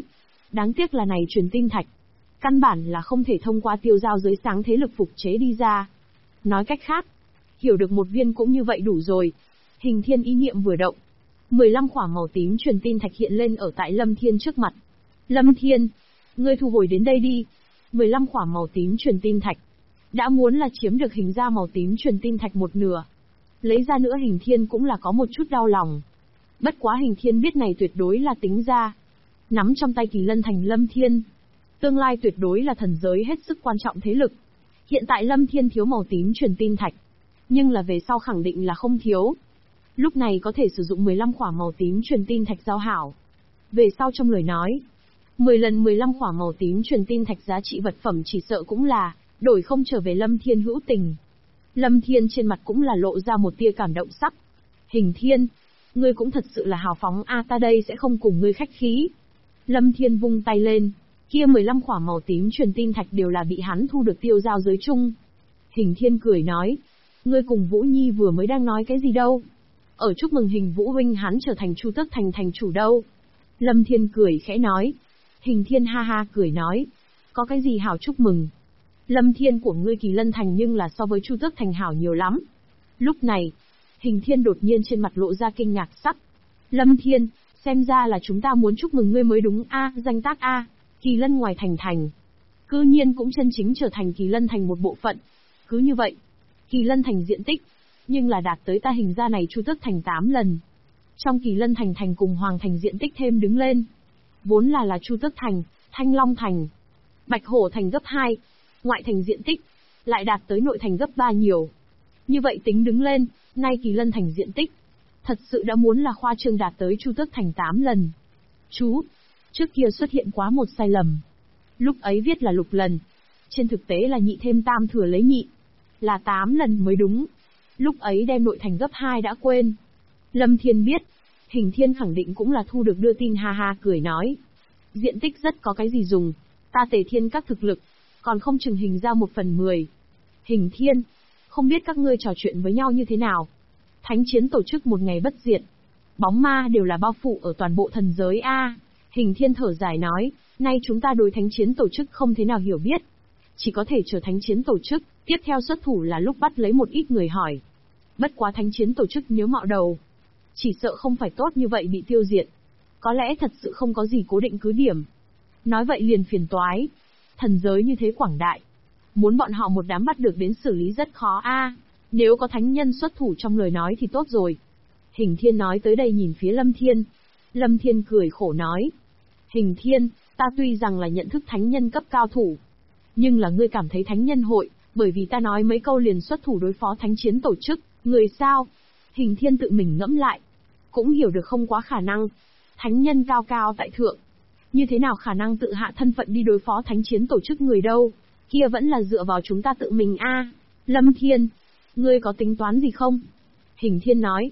Speaker 1: Đáng tiếc là này truyền tin thạch. Căn bản là không thể thông qua tiêu giao giới sáng thế lực phục chế đi ra. Nói cách khác, hiểu được một viên cũng như vậy đủ rồi. Hình Thiên ý niệm vừa động. 15 quả màu tím truyền tin thạch hiện lên ở tại Lâm Thiên trước mặt. Lâm Thiên, ngươi thu hồi đến đây đi. 15 quả màu tím truyền tin thạch. Đã muốn là chiếm được hình ra màu tím truyền tin thạch một nửa. Lấy ra nữa Hình Thiên cũng là có một chút đau lòng. Bất quá Hình Thiên biết này tuyệt đối là tính ra. Nắm trong tay Kỳ Lân Thành Lâm Thiên. Tương lai tuyệt đối là thần giới hết sức quan trọng thế lực. Hiện tại Lâm Thiên thiếu màu tím truyền tin thạch. Nhưng là về sau khẳng định là không thiếu. Lúc này có thể sử dụng 15 quả màu tím truyền tin thạch giao hảo. Về sau trong lời nói, 10 lần 15 quả màu tím truyền tin thạch giá trị vật phẩm chỉ sợ cũng là đổi không trở về Lâm Thiên hữu tình. Lâm Thiên trên mặt cũng là lộ ra một tia cảm động sắc. Hình Thiên, ngươi cũng thật sự là hào phóng a, ta đây sẽ không cùng ngươi khách khí. Lâm Thiên vung tay lên, kia 15 quả màu tím truyền tin thạch đều là bị hắn thu được tiêu giao giới chung. Hình Thiên cười nói, ngươi cùng Vũ Nhi vừa mới đang nói cái gì đâu? Ở chúc mừng Hình Vũ huynh hắn trở thành Chu Tước Thành thành chủ đâu? Lâm Thiên cười khẽ nói. Hình Thiên ha ha cười nói, có cái gì hảo chúc mừng? Lâm Thiên của ngươi Kỳ Lân Thành nhưng là so với Chu Tước Thành hảo nhiều lắm. Lúc này, Hình Thiên đột nhiên trên mặt lộ ra kinh ngạc sắc. Lâm Thiên, xem ra là chúng ta muốn chúc mừng ngươi mới đúng a, danh tác a, Kỳ Lân ngoài thành thành. Cư nhiên cũng chân chính trở thành Kỳ Lân Thành một bộ phận. Cứ như vậy, Kỳ Lân Thành diện tích, nhưng là đạt tới ta Hình ra này Chu Tước Thành 8 lần. Trong Kỳ Lân Thành thành cùng Hoàng Thành diện tích thêm đứng lên. Vốn là Chu Tước Thành, Thanh Long Thành, Bạch Hổ Thành gấp 2, ngoại thành diện tích, lại đạt tới nội thành gấp 3 nhiều. Như vậy tính đứng lên, nay Kỳ Lân Thành diện tích, thật sự đã muốn là khoa trương đạt tới Chu Tước Thành 8 lần. Chú, trước kia xuất hiện quá một sai lầm. Lúc ấy viết là lục lần, trên thực tế là nhị thêm tam thừa lấy nhị, là 8 lần mới đúng. Lúc ấy đem nội thành gấp 2 đã quên. Lâm Thiên biết, Hình Thiên khẳng định cũng là thu được đưa tin ha ha cười nói. Diện tích rất có cái gì dùng, ta Tề Thiên các thực lực, còn không chừng hình ra 1/10. Hình Thiên, không biết các ngươi trò chuyện với nhau như thế nào. Thánh chiến tổ chức một ngày bất diệt. Bóng ma đều là bao phủ ở toàn bộ thần giới a. Hình Thiên thở dài nói, nay chúng ta đối thánh chiến tổ chức không thế nào hiểu biết. Chỉ có thể chờ thánh chiến tổ chức, tiếp theo xuất thủ là lúc bắt lấy một ít người hỏi. Bất quá thánh chiến tổ chức nếu mạo đầu, chỉ sợ không phải tốt như vậy bị tiêu diệt. Có lẽ thật sự không có gì cố định cứ điểm. Nói vậy liền phiền toái. Thần giới như thế quảng đại. Muốn bọn họ một đám bắt được đến xử lý rất khó a. Nếu có thánh nhân xuất thủ trong lời nói thì tốt rồi. Hình Thiên nói tới đây nhìn phía Lâm Thiên. Lâm Thiên cười khổ nói. Hình Thiên, ta tuy rằng là nhận thức thánh nhân cấp cao thủ. Nhưng là ngươi cảm thấy thánh nhân hội, bởi vì ta nói mấy câu liền xuất thủ đối phó thánh chiến tổ chức, người sao? Hình Thiên tự mình ngẫm lại. Cũng hiểu được không quá khả năng. Thánh nhân cao cao tại thượng. Như thế nào khả năng tự hạ thân phận đi đối phó thánh chiến tổ chức người đâu? Kia vẫn là dựa vào chúng ta tự mình a. Lâm Thiên, ngươi có tính toán gì không? Hình Thiên nói,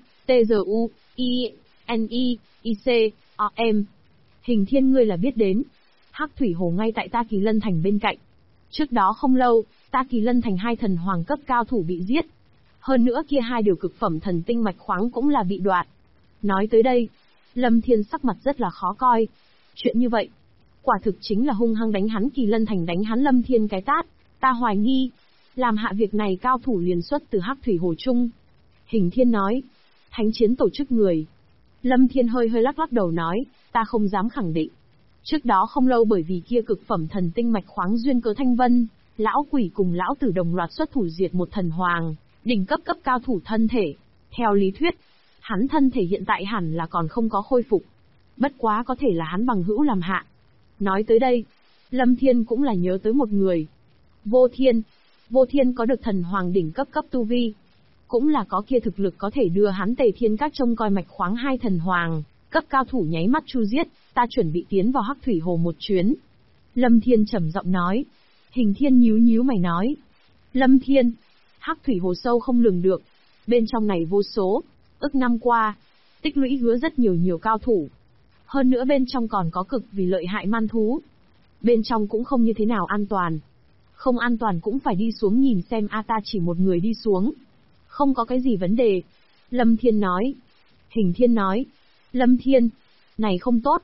Speaker 1: T-Z-U-I-N-I-I-C-O-M. Hình Thiên ngươi là biết đến. Hắc Thủy Hồ ngay tại ta Kỳ Lân Thành bên cạnh. Trước đó không lâu, ta Kỳ Lân Thành 2 thần hoàng cấp cao thủ bị giết. Hơn nữa kia 2 điều cực phẩm thần tinh mạch khoáng cũng là bị đoạt. Nói tới đây, Lâm Thiên sắc mặt rất là khó coi. Chuyện như vậy, quả thực chính là hung hăng đánh hắn Kỳ Lân Thành đánh hắn Lâm Thiên cái tát. Ta hoài nghi, làm hạ việc này cao thủ liền xuất từ Hắc Thủy Hồ Trung. Hình Thiên nói, thánh chiến tổ chức người. Lâm Thiên hơi lắc đầu nói, ta không dám khẳng định. Trước đó không lâu bởi vì kia cực phẩm thần tinh mạch khoáng duyên cớ Thanh Vân, lão quỷ cùng lão tử đồng loạt xuất thủ diệt một thần hoàng, đỉnh cấp cao thủ thân thể. Theo lý thuyết, hắn thân thể hiện tại hẳn là còn không có khôi phục. Bất quá có thể là hắn bằng hữu làm hạ. Nói tới đây, Lâm Thiên cũng là nhớ tới một người. Vô Thiên. Vô Thiên có được thần hoàng đỉnh cấp tu vi. Cũng là có kia thực lực có thể đưa hắn Tề Thiên các trông coi mạch khoáng 2 thần hoàng, cấp cao thủ nháy mắt chu giết, ta chuẩn bị tiến vào Hắc Thủy Hồ một chuyến. Lâm Thiên trầm giọng nói. Hình Thiên nhíu mày nói. Lâm Thiên, Hắc Thủy Hồ sâu không lường được. Bên trong này vô số, ức năm qua, tích lũy hứa rất nhiều cao thủ. Hơn nữa bên trong còn có cực vì lợi hại man thú. Bên trong cũng không như thế nào an toàn. Không an toàn cũng phải đi xuống nhìn xem ta chỉ một người đi xuống. Không có cái gì vấn đề. Lâm Thiên nói. Hình Thiên nói. Lâm Thiên, này không tốt.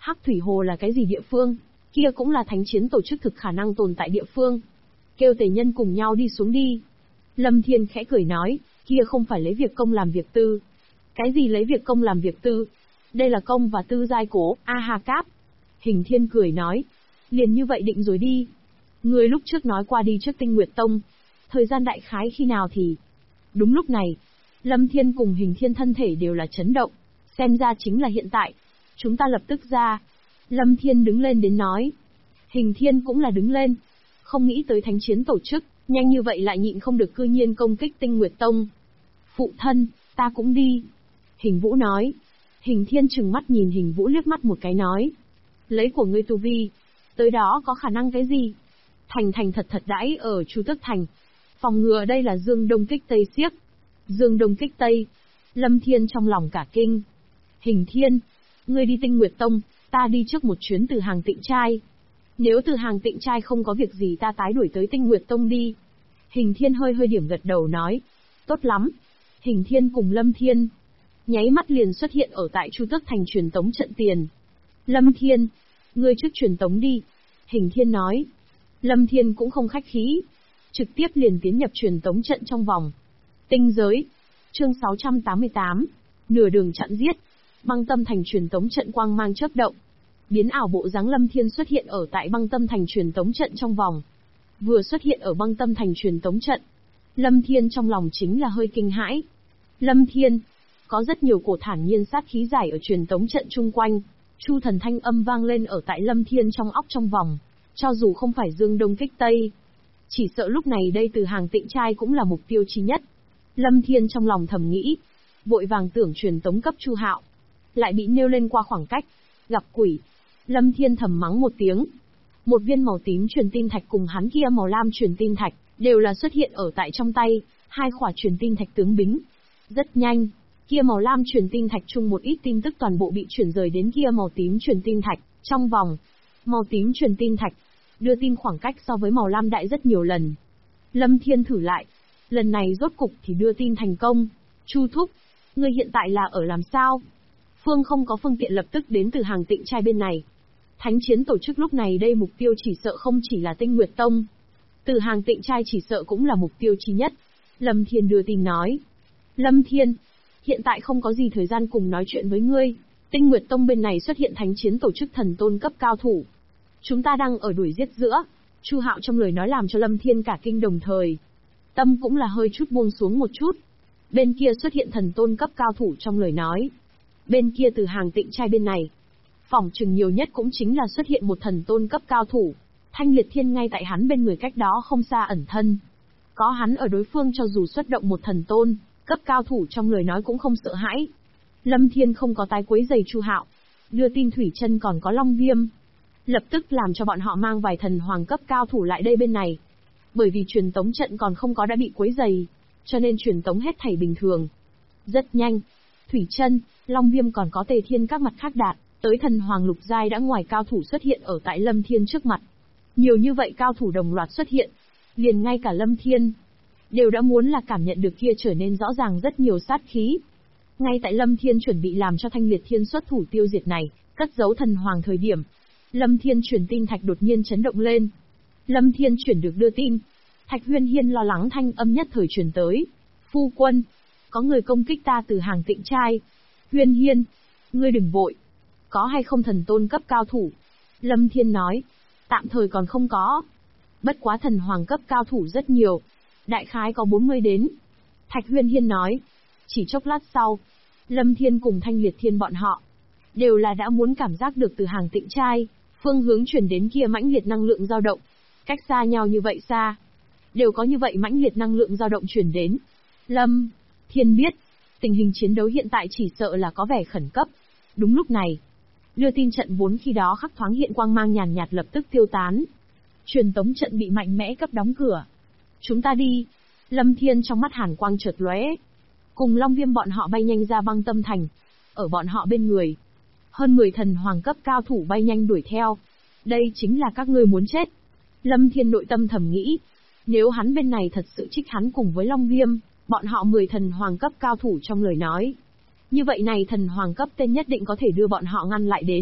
Speaker 1: Hắc Thủy Hồ là cái gì địa phương? Kia cũng là thánh chiến tổ chức thực khả năng tồn tại địa phương. Kêu tề nhân cùng nhau đi xuống đi. Lâm Thiên khẽ cười nói, kia không phải lấy việc công làm việc tư. Cái gì lấy việc công làm việc tư? Đây là công và tư giai cố, A Ha Cáp. Hình Thiên cười nói, liền như vậy định rồi đi. Người lúc trước nói qua đi trước Tinh Nguyệt Tông. Thời gian đại khái khi nào thì... Đúng lúc này, Lâm Thiên cùng Hình Thiên thân thể đều là chấn động. Xem ra chính là hiện tại. Chúng ta lập tức ra. Lâm Thiên đứng lên đến nói. Hình Thiên cũng là đứng lên. Không nghĩ tới thánh chiến tổ chức, nhanh như vậy lại nhịn không được cư nhiên công kích Tinh Nguyệt Tông. Phụ thân, ta cũng đi. Hình Vũ nói. Hình Thiên trừng mắt nhìn Hình Vũ liếc mắt một cái nói. Lấy của ngươi tu vi, tới đó có khả năng cái gì? Thành thật đãi ở Chu Tước Thành. Phòng ngừa đây là Dương Đông kích Tây xiếc. Dương Đông kích Tây. Lâm Thiên trong lòng cả kinh. Hình Thiên, ngươi đi Tinh Nguyệt Tông, ta đi trước một chuyến từ hàng Tịnh Trai. Nếu từ hàng Tịnh Trai không có việc gì ta tái đuổi tới Tinh Nguyệt Tông đi. Hình Thiên hơi điểm gật đầu nói. Tốt lắm. Hình Thiên cùng Lâm Thiên nháy mắt liền xuất hiện ở tại Chu Tước Thành truyền tống trận tiền. Lâm Thiên, ngươi trước truyền tống đi. Hình Thiên nói. Lâm Thiên cũng không khách khí. Trực tiếp liền tiến nhập truyền tống trận trong vòng. Tinh giới. Chương 688. Nửa đường chặn giết. Băng Tâm Thành truyền tống trận quang mang chớp động. Biến ảo bộ dáng Lâm Thiên xuất hiện ở tại Băng Tâm Thành truyền tống trận trong vòng. Vừa xuất hiện ở Băng Tâm Thành truyền tống trận, Lâm Thiên trong lòng chính là hơi kinh hãi. Lâm Thiên, có rất nhiều cổ thản nhiên sát khí giải ở truyền tống trận chung quanh. Chu thần thanh âm vang lên ở tại Lâm Thiên trong óc trong vòng. Cho dù không phải Dương Đông kích Tây, chỉ sợ lúc này đây từ hàng Tịnh Trai cũng là mục tiêu chí nhất. Lâm Thiên trong lòng thầm nghĩ, vội vàng tưởng truyền tống cấp Chu Hạo, lại bị nêu lên qua khoảng cách, gặp quỷ. Lâm Thiên thầm mắng một tiếng. Một viên màu tím truyền tin thạch cùng hắn kia màu lam truyền tin thạch, đều là xuất hiện ở tại trong tay, hai khỏa truyền tin thạch tướng bính. Rất nhanh, kia màu lam truyền tin thạch chung một ít tin tức toàn bộ bị chuyển rời đến kia màu tím truyền tin thạch, trong vòng. Màu tím truyền tin thạch, đưa tin khoảng cách so với màu lam đại rất nhiều lần. Lâm Thiên thử lại, lần này rốt cục thì đưa tin thành công. Chu thúc, ngươi hiện tại là ở làm sao? Phương không có phương tiện lập tức đến từ hàng Tịnh Trai bên này. Thánh chiến tổ chức lúc này đây mục tiêu chỉ sợ không chỉ là Tinh Nguyệt Tông. Từ hàng Tịnh Trai chỉ sợ cũng là mục tiêu chí nhất. Lâm Thiên đưa tin nói. Lâm Thiên, hiện tại không có gì thời gian cùng nói chuyện với ngươi. Tinh Nguyệt Tông bên này xuất hiện thánh chiến tổ chức thần tôn cấp cao thủ. Chúng ta đang ở đuổi giết giữa. Chu Hạo trong lời nói làm cho Lâm Thiên cả kinh đồng thời. Tâm cũng là hơi chút buông xuống một chút. Bên kia xuất hiện thần tôn cấp cao thủ trong lời nói. Bên kia từ hàng Tịnh Trai bên này, phỏng chừng nhiều nhất cũng chính là xuất hiện một thần tôn cấp cao thủ. Thanh Liệt Thiên ngay tại hắn bên người cách đó không xa ẩn thân. Có hắn ở đối phương cho dù xuất động một thần tôn cấp cao thủ trong lời nói cũng không sợ hãi. Lâm Thiên không có tái quấy giày Chu Hạo, đưa tin Thủy Chân còn có Long Viêm, lập tức làm cho bọn họ mang vài thần hoàng cấp cao thủ lại đây bên này. Bởi vì truyền tống trận còn không có đã bị quấy giày, cho nên truyền tống hết thảy bình thường. Rất nhanh, Thủy Chân, Long Viêm còn có Tề Thiên các mặt khác đạt tới thần hoàng lục giai đã ngoài cao thủ xuất hiện ở tại Lâm Thiên trước mặt. Nhiều như vậy cao thủ đồng loạt xuất hiện, liền ngay cả Lâm Thiên đều đã muốn là cảm nhận được kia trở nên rõ ràng rất nhiều sát khí. Ngay tại Lâm Thiên chuẩn bị làm cho Thanh Liệt Thiên xuất thủ tiêu diệt này, cất giấu thần hoàng thời điểm, Lâm Thiên truyền tin thạch đột nhiên chấn động lên. Lâm Thiên chuyển được đưa tin, Thạch Huyên Hiên lo lắng thanh âm nhất thời truyền tới. Phu quân, có người công kích ta từ hàng Tịnh Trai. Huyên Hiên, ngươi đừng vội. Có hay không thần tôn cấp cao thủ? Lâm Thiên nói, tạm thời còn không có. Bất quá thần hoàng cấp cao thủ rất nhiều. Đại khái có 40 đến. Thạch Huyên Hiên nói. Chỉ chốc lát sau, Lâm Thiên cùng Thanh Liệt Thiên bọn họ đều là đã muốn cảm giác được từ hàng Tịnh Trai, phương hướng chuyển đến kia mãnh liệt năng lượng dao động. Cách xa nhau như vậy xa, đều có như vậy mãnh liệt năng lượng dao động chuyển đến. Lâm Thiên biết, tình hình chiến đấu hiện tại chỉ sợ là có vẻ khẩn cấp. Đúng lúc này, đưa tin trận vốn khi đó khắc thoáng hiện quang mang nhàn nhạt lập tức tiêu tán. Truyền tống trận bị mạnh mẽ cấp đóng cửa. Chúng ta đi. Lâm Thiên trong mắt hàn quang chợt lóe, cùng Long Viêm bọn họ bay nhanh ra Băng Tâm Thành. Ở bọn họ bên người, hơn 10 thần hoàng cấp cao thủ bay nhanh đuổi theo. Đây chính là các ngươi muốn chết. Lâm Thiên nội tâm thầm nghĩ, nếu hắn bên này thật sự trích hắn cùng với Long Viêm, bọn họ 10 thần hoàng cấp cao thủ trong lời nói. Như vậy này thần hoàng cấp tên nhất định có thể đưa bọn họ ngăn lại đến.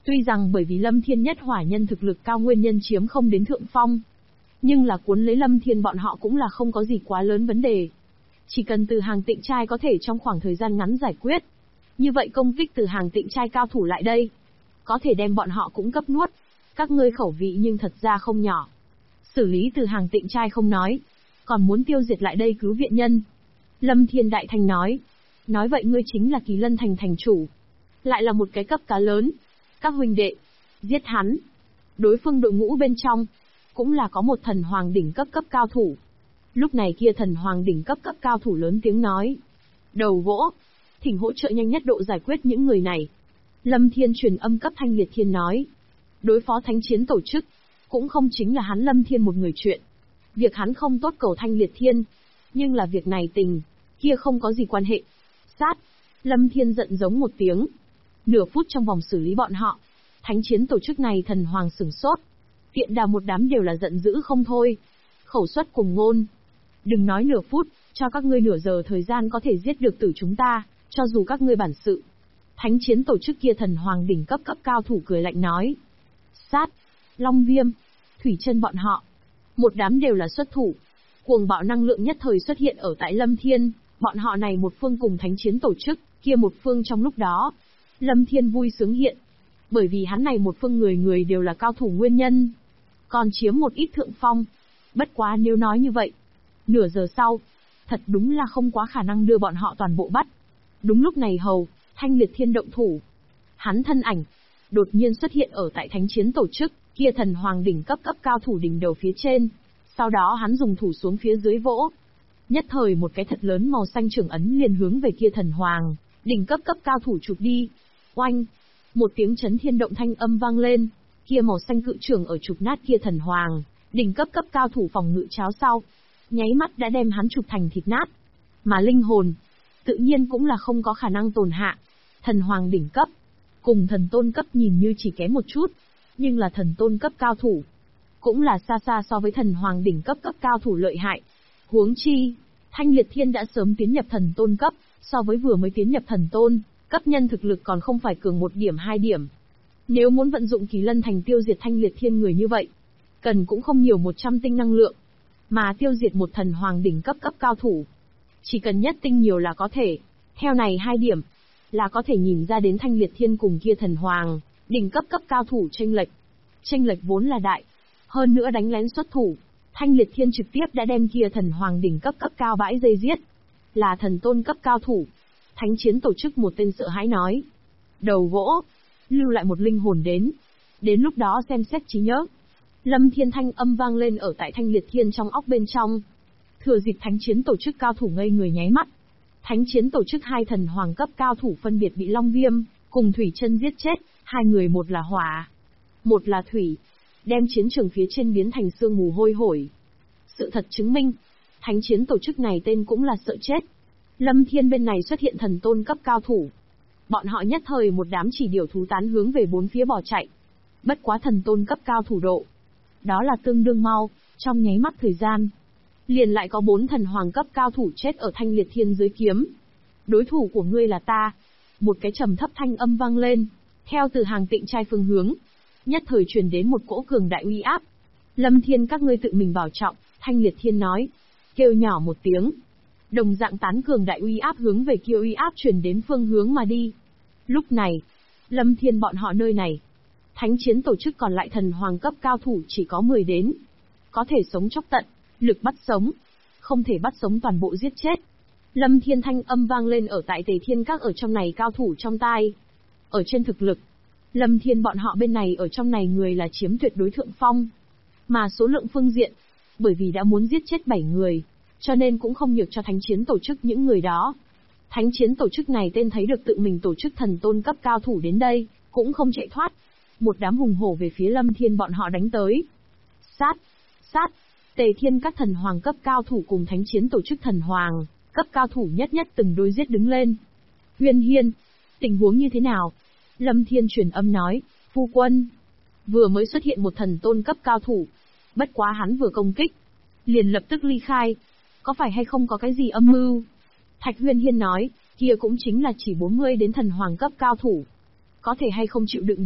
Speaker 1: Tuy rằng bởi vì Lâm Thiên nhất hỏa nhân thực lực cao nguyên nhân chiếm không đến thượng phong, nhưng là cuốn lấy Lâm Thiên bọn họ cũng là không có gì quá lớn vấn đề. Chỉ cần từ hàng tịnh trai có thể trong khoảng thời gian ngắn giải quyết. Như vậy công kích từ hàng tịnh trai cao thủ lại đây, có thể đem bọn họ cũng cấp nuốt. Các ngươi khẩu vị nhưng thật ra không nhỏ. Xử lý từ hàng tịnh trai không nói, còn muốn tiêu diệt lại đây cứu viện nhân. Lâm Thiên đại thành nói. Nói vậy ngươi chính là Kỳ Lân thành thành chủ. Lại là một cái cấp cá lớn. Các huynh đệ, giết hắn. Đối phương đội ngũ bên trong, cũng là có một thần hoàng đỉnh cấp cao thủ. Lúc này kia thần hoàng đỉnh cấp cao thủ lớn tiếng nói. Đầu gỗ, thỉnh hỗ trợ nhanh nhất độ giải quyết những người này. Lâm Thiên truyền âm cấp Thanh Liệt Thiên nói. Đối phó thánh chiến tổ chức, cũng không chính là hắn Lâm Thiên một người chuyện. Việc hắn không tốt cầu Thanh Liệt Thiên, nhưng là việc này tình, kia không có gì quan hệ. Sát, Lâm Thiên giận giống một tiếng. Nửa phút trong vòng xử lý bọn họ. Thánh chiến tổ chức này thần hoàng sửng sốt. Tiện đà một đám đều là giận dữ không thôi. Khẩu suất cùng ngôn. Đừng nói nửa phút, cho các ngươi nửa giờ thời gian có thể giết được tử chúng ta, cho dù các ngươi bản sự. Thánh chiến tổ chức kia thần hoàng đỉnh cấp cao thủ cười lạnh nói. Sát, Long Viêm, Thủy Chân bọn họ. Một đám đều là xuất thủ. Cuồng bạo năng lượng nhất thời xuất hiện ở tại Lâm Thiên, bọn họ này một phương cùng thánh chiến tổ chức, kia một phương trong lúc đó. Lâm Thiên vui sướng hiện. Bởi vì hắn này một phương người người đều là cao thủ nguyên nhân. Còn chiếm một ít thượng phong. Bất quá nếu nói như vậy, nửa giờ sau, thật đúng là không quá khả năng đưa bọn họ toàn bộ bắt. Đúng lúc này hầu, Thanh Liệt Thiên động thủ. Hắn thân ảnh, đột nhiên xuất hiện ở tại thánh chiến tổ chức, kia thần hoàng đỉnh cấp cao thủ đỉnh đầu phía trên. Sau đó hắn dùng thủ xuống phía dưới vỗ. Nhất thời một cái thật lớn màu xanh trưởng ấn liền hướng về kia thần hoàng, đỉnh cấp cao thủ chụp đi. Oanh! Một tiếng chấn thiên động thanh âm vang lên, kia màu xanh cự trưởng ở chụp nát kia thần hoàng, đỉnh cấp cao thủ phòng ngự cháo sau. Nháy mắt đã đem hắn chụp thành thịt nát. Mà linh hồn, tự nhiên cũng là không có khả năng tổn hạ. Thần hoàng đỉnh cấp, cùng thần tôn cấp nhìn như chỉ kém một chút, nhưng là thần tôn cấp cao thủ, cũng là xa xa so với thần hoàng đỉnh cấp cao thủ lợi hại. Huống chi, Thanh Liệt Thiên đã sớm tiến nhập thần tôn cấp, so với vừa mới tiến nhập thần tôn cấp nhân thực lực còn không phải cường 1 điểm 2 điểm. Nếu muốn vận dụng Kỳ Lân thành tiêu diệt Thanh Liệt Thiên người như vậy, cần cũng không nhiều 100 tinh năng lượng, mà tiêu diệt một thần hoàng đỉnh cấp cao thủ, chỉ cần nhất tinh nhiều là có thể. Theo này 2 điểm, là có thể nhìn ra đến Thanh Liệt Thiên cùng kia thần hoàng đỉnh cấp cao thủ chênh lệch. Chênh lệch vốn là đại, hơn nữa đánh lén xuất thủ, Thanh Liệt Thiên trực tiếp đã đem kia thần hoàng đỉnh cấp cao bãi dây giết. Là thần tôn cấp cao thủ. Thánh chiến tổ chức một tên sợ hãi nói. Đầu gỗ, lưu lại một linh hồn đến lúc đó xem xét trí nhớ. Lâm Thiên thanh âm vang lên ở tại Thanh Liệt Thiên trong óc bên trong. Thừa dịp thánh chiến tổ chức cao thủ ngây người nháy mắt. Thánh chiến tổ chức 2 thần hoàng cấp cao thủ phân biệt bị Long Viêm cùng Thủy Chân giết chết, 2 người một là hỏa, một là thủy, đem chiến trường phía trên biến thành sương mù hôi hổi. Sự thật chứng minh, thánh chiến tổ chức này tên cũng là sợ chết. Lâm Thiên bên này xuất hiện thần tôn cấp cao thủ. Bọn họ nhất thời một đám chỉ điều thú tán hướng về bốn phía bỏ chạy. Bất quá thần tôn cấp cao thủ độ, đó là tương đương mau, trong nháy mắt thời gian, liền lại có 4 thần hoàng cấp cao thủ chết ở Thanh Liệt Thiên dưới kiếm. Đối thủ của ngươi là ta. Một cái trầm thấp thanh âm vang lên, theo từ hàng tịnh trai phương hướng, nhất thời truyền đến một cỗ cường đại uy áp. Lâm Thiên các ngươi tự mình bảo trọng, Thanh Liệt Thiên nói, kêu nhỏ một tiếng. Đồng dạng tán cường đại uy áp hướng về kia uy áp truyền đến phương hướng mà đi. Lúc này, Lâm Thiên bọn họ nơi này, thánh chiến tổ chức còn lại thần hoàng cấp cao thủ chỉ có 10 đến. Có thể sống chóc tận, lực bắt sống, không thể bắt sống toàn bộ giết chết. Lâm Thiên thanh âm vang lên ở tại Tề Thiên các ở trong này cao thủ trong tai. Ở trên thực lực, Lâm Thiên bọn họ bên này ở trong này người là chiếm tuyệt đối thượng phong. Mà số lượng phương diện, bởi vì đã muốn giết chết 7 người, cho nên cũng không nhược cho thánh chiến tổ chức những người đó. Thánh chiến tổ chức này tên thấy được tự mình tổ chức thần tôn cấp cao thủ đến đây, cũng không chạy thoát. Một đám hùng hổ về phía Lâm Thiên bọn họ đánh tới. Sát, sát, Tề Thiên các thần hoàng cấp cao thủ cùng thánh chiến tổ chức thần hoàng cấp cao thủ nhất nhất từng đôi giết đứng lên. Huyên Hiên, tình huống như thế nào? Lâm Thiên truyền âm nói, phu quân. Vừa mới xuất hiện một thần tôn cấp cao thủ. Bất quá hắn vừa công kích, liền lập tức ly khai. Có phải hay không có cái gì âm mưu? Thạch Huyên Hiên nói, kia cũng chính là chỉ 40 đến thần hoàng cấp cao thủ. Có thể hay không chịu đựng được.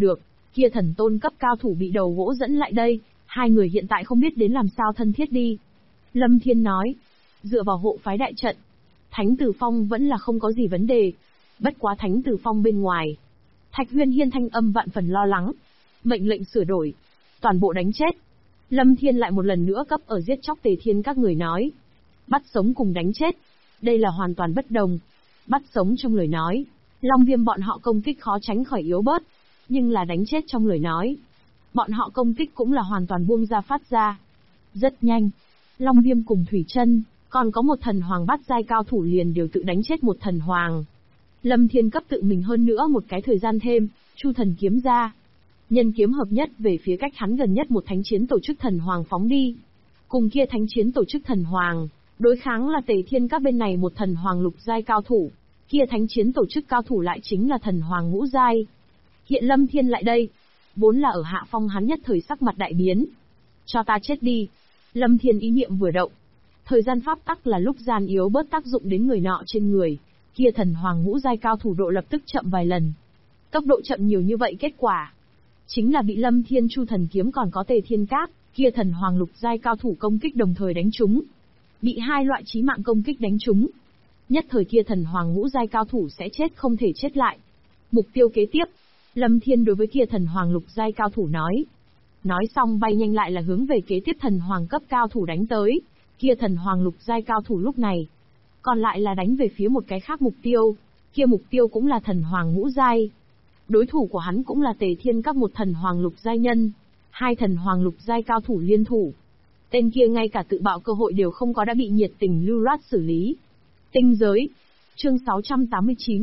Speaker 1: Kia thần tôn cấp cao thủ bị đầu gỗ dẫn lại đây, hai người hiện tại không biết đến làm sao thân thiết đi. Lâm Thiên nói, dựa vào hộ phái đại trận, Thánh Tử Phong vẫn là không có gì vấn đề. Bất quá Thánh Tử Phong bên ngoài. Thạch Huyên Hiên thanh âm vạn phần lo lắng. Mệnh lệnh sửa đổi. Toàn bộ đánh chết. Lâm Thiên lại một lần nữa cấp ở giết chóc Tề Thiên các người nói. Bắt sống cùng đánh chết. Đây là hoàn toàn bất đồng. Bắt sống trong lời nói, Long Viêm bọn họ công kích khó tránh khỏi yếu bớt. Nhưng là đánh chết trong lời nói, bọn họ công kích cũng là hoàn toàn buông ra phát ra. Rất nhanh, Long Viêm cùng Thủy Chân, còn có một thần hoàng bát giai cao thủ liền đều tự đánh chết một thần hoàng. Lâm Thiên cấp tự mình hơn nữa một cái thời gian thêm, Chu thần kiếm ra. Nhân kiếm hợp nhất về phía cách hắn gần nhất một thánh chiến tổ chức thần hoàng phóng đi. Cùng kia thánh chiến tổ chức thần hoàng, đối kháng là Tề Thiên các bên này một thần hoàng lục giai cao thủ, kia thánh chiến tổ chức cao thủ lại chính là thần hoàng ngũ giai. Hiện Lâm Thiên lại đây, vốn là ở hạ phong hắn nhất thời sắc mặt đại biến. Cho ta chết đi. Lâm Thiên ý niệm vừa động. Thời gian pháp tắc là lúc gian yếu bớt tác dụng đến người nọ trên người, kia thần hoàng ngũ giai cao thủ độ lập tức chậm vài lần. Tốc độ chậm nhiều như vậy kết quả chính là bị Lâm Thiên Chu thần kiếm còn có Tề Thiên các, kia thần hoàng lục giai cao thủ công kích đồng thời đánh trúng. Bị hai loại chí mạng công kích đánh trúng. Nhất thời kia thần hoàng ngũ giai cao thủ sẽ chết không thể chết lại. Mục tiêu kế tiếp, Lâm Thiên đối với kia thần hoàng lục giai cao thủ nói. Nói xong bay nhanh lại là hướng về kế tiếp thần hoàng cấp cao thủ đánh tới. Kia thần hoàng lục giai cao thủ lúc này, còn lại là đánh về phía một cái khác mục tiêu. Kia mục tiêu cũng là thần hoàng ngũ giai. Đối thủ của hắn cũng là Tề Thiên các một thần hoàng lục giai nhân. Hai thần hoàng lục giai cao thủ liên thủ. Tên kia ngay cả tự bạo cơ hội đều không có đã bị nhiệt tình lưu loát xử lý. Tinh giới. Chương 689,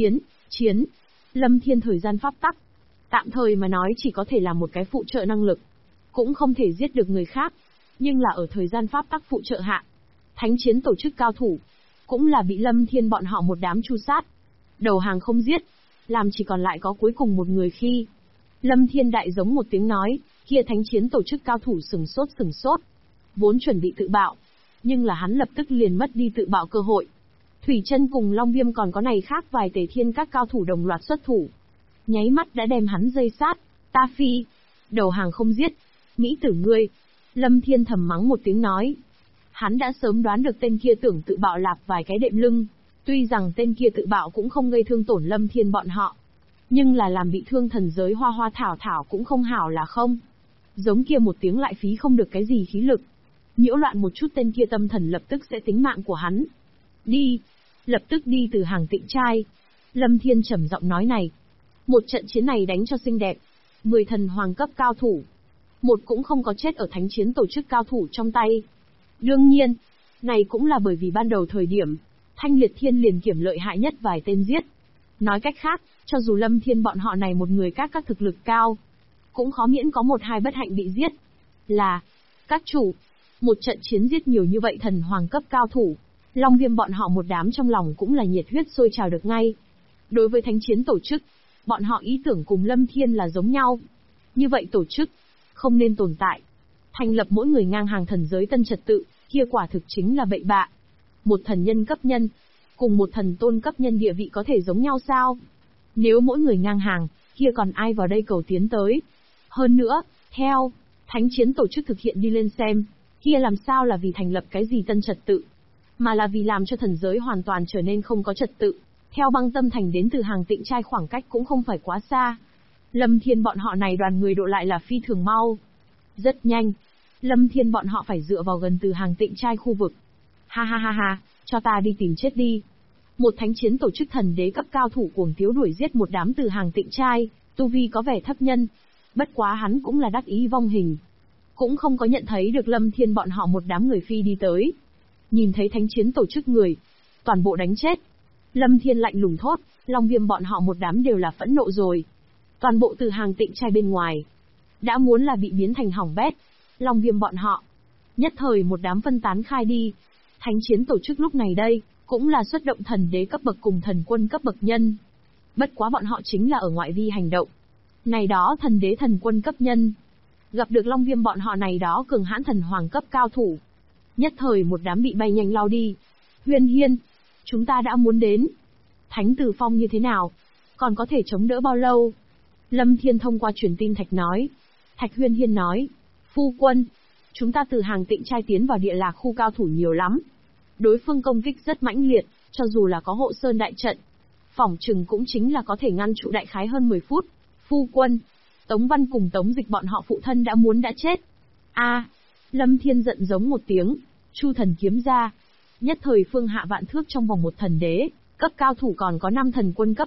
Speaker 1: chiến. Lâm Thiên thời gian pháp tắc. Tạm thời mà nói chỉ có thể là một cái phụ trợ năng lực. Cũng không thể giết được người khác. Nhưng là ở thời gian pháp tắc phụ trợ hạ. Thánh chiến tổ chức cao thủ. Cũng là bị Lâm Thiên bọn họ một đám tru sát. Đầu hàng không giết. Làm chỉ còn lại có cuối cùng một người khi. Lâm Thiên đại giống một tiếng nói. Kia thánh chiến tổ chức cao thủ sừng sốt. Vốn chuẩn bị tự bạo. Nhưng là hắn lập tức liền mất đi tự bạo cơ hội. Thủy Chân cùng Long Viêm còn có này khác vài Tề Thiên các cao thủ đồng loạt xuất thủ. Nháy mắt đã đem hắn dây sát. Ta phi. Đầu hàng không giết. Mỹ tử ngươi. Lâm Thiên thầm mắng một tiếng nói. Hắn đã sớm đoán được tên kia tưởng tự bạo lạp vài cái đệm lưng. Tuy rằng tên kia tự bạo cũng không gây thương tổn Lâm Thiên bọn họ. Nhưng là làm bị thương thần giới hoa hoa thảo cũng không hảo là không. Giống kia một tiếng lại phí không được cái gì khí lực. Nhiễu loạn một chút tên kia tâm thần lập tức sẽ tính mạng của hắn. Đi. Lập tức đi từ hàng Tịnh trai. Lâm Thiên trầm giọng nói này. Một trận chiến này đánh cho xinh đẹp. 10 thần hoàng cấp cao thủ. Một cũng không có chết ở thánh chiến tổ chức cao thủ trong tay. Đương nhiên, này cũng là bởi vì ban đầu thời điểm, Thanh Liệt Thiên liền kiểm lợi hại nhất vài tên giết. Nói cách khác, cho dù Lâm Thiên bọn họ này một người các thực lực cao, cũng khó miễn có một hai bất hạnh bị giết. Là, các chủ, một trận chiến giết nhiều như vậy thần hoàng cấp cao thủ, Long Viêm bọn họ một đám trong lòng cũng là nhiệt huyết sôi trào được ngay. Đối với thánh chiến tổ chức, bọn họ ý tưởng cùng Lâm Thiên là giống nhau. Như vậy tổ chức, không nên tồn tại. Thành lập mỗi người ngang hàng thần giới tân trật tự, kia quả thực chính là bậy bạ. Một thần nhân cấp nhân, cùng một thần tôn cấp nhân địa vị có thể giống nhau sao? Nếu mỗi người ngang hàng, kia còn ai vào đây cầu tiến tới? Hơn nữa, theo thánh chiến tổ chức thực hiện đi lên xem, kia làm sao là vì thành lập cái gì tân trật tự, mà là vì làm cho thần giới hoàn toàn trở nên không có trật tự. Theo Băng Tâm Thành đến từ hàng Tịnh trai khoảng cách cũng không phải quá xa. Lâm Thiên bọn họ này đoàn người độ lại là phi thường mau. Rất nhanh, Lâm Thiên bọn họ phải dựa vào gần từ hàng Tịnh trai khu vực. Ha, cho ta đi tìm chết đi. Một thánh chiến tổ chức thần đế cấp cao thủ cuồng tiếu đuổi giết một đám từ hàng Tịnh trai, tu vi có vẻ thấp nhân. Bất quá hắn cũng là đắc ý vong hình. Cũng không có nhận thấy được Lâm Thiên bọn họ một đám người phi đi tới. Nhìn thấy thánh chiến tổ chức người, toàn bộ đánh chết. Lâm Thiên lạnh lùng thốt, Long Viêm bọn họ một đám đều là phẫn nộ rồi. Toàn bộ từ hàng Tịnh trai bên ngoài, đã muốn là bị biến thành hỏng bét. Long Viêm bọn họ, nhất thời một đám phân tán khai đi. Thánh chiến tổ chức lúc này đây, cũng là xuất động thần đế cấp bậc cùng thần quân cấp bậc nhân. Bất quá bọn họ chính là ở ngoại vi hành động. Này đó thần đế thần quân cấp nhân, gặp được Long Viêm bọn họ này đó cường hãn thần hoàng cấp cao thủ. Nhất thời một đám bị bay nhanh lao đi. Huyên Hiên, chúng ta đã muốn đến. Thánh Tử Phong như thế nào? Còn có thể chống đỡ bao lâu? Lâm Thiên thông qua truyền tin thạch nói. Thạch Huyên Hiên nói. Phu quân, chúng ta từ hàng Tịnh trai tiến vào địa lạc khu cao thủ nhiều lắm. Đối phương công kích rất mãnh liệt, cho dù là có hộ sơn đại trận, phỏng chừng cũng chính là có thể ngăn trụ đại khái hơn 10 phút. Phu quân, Tống Văn cùng Tống Dịch bọn họ phụ thân đã chết. Lâm Thiên giận giống một tiếng, Chu thần kiếm ra. Nhất thời phương hạ vạn thước trong vòng một thần đế, cấp cao thủ còn có 5 thần quân cấp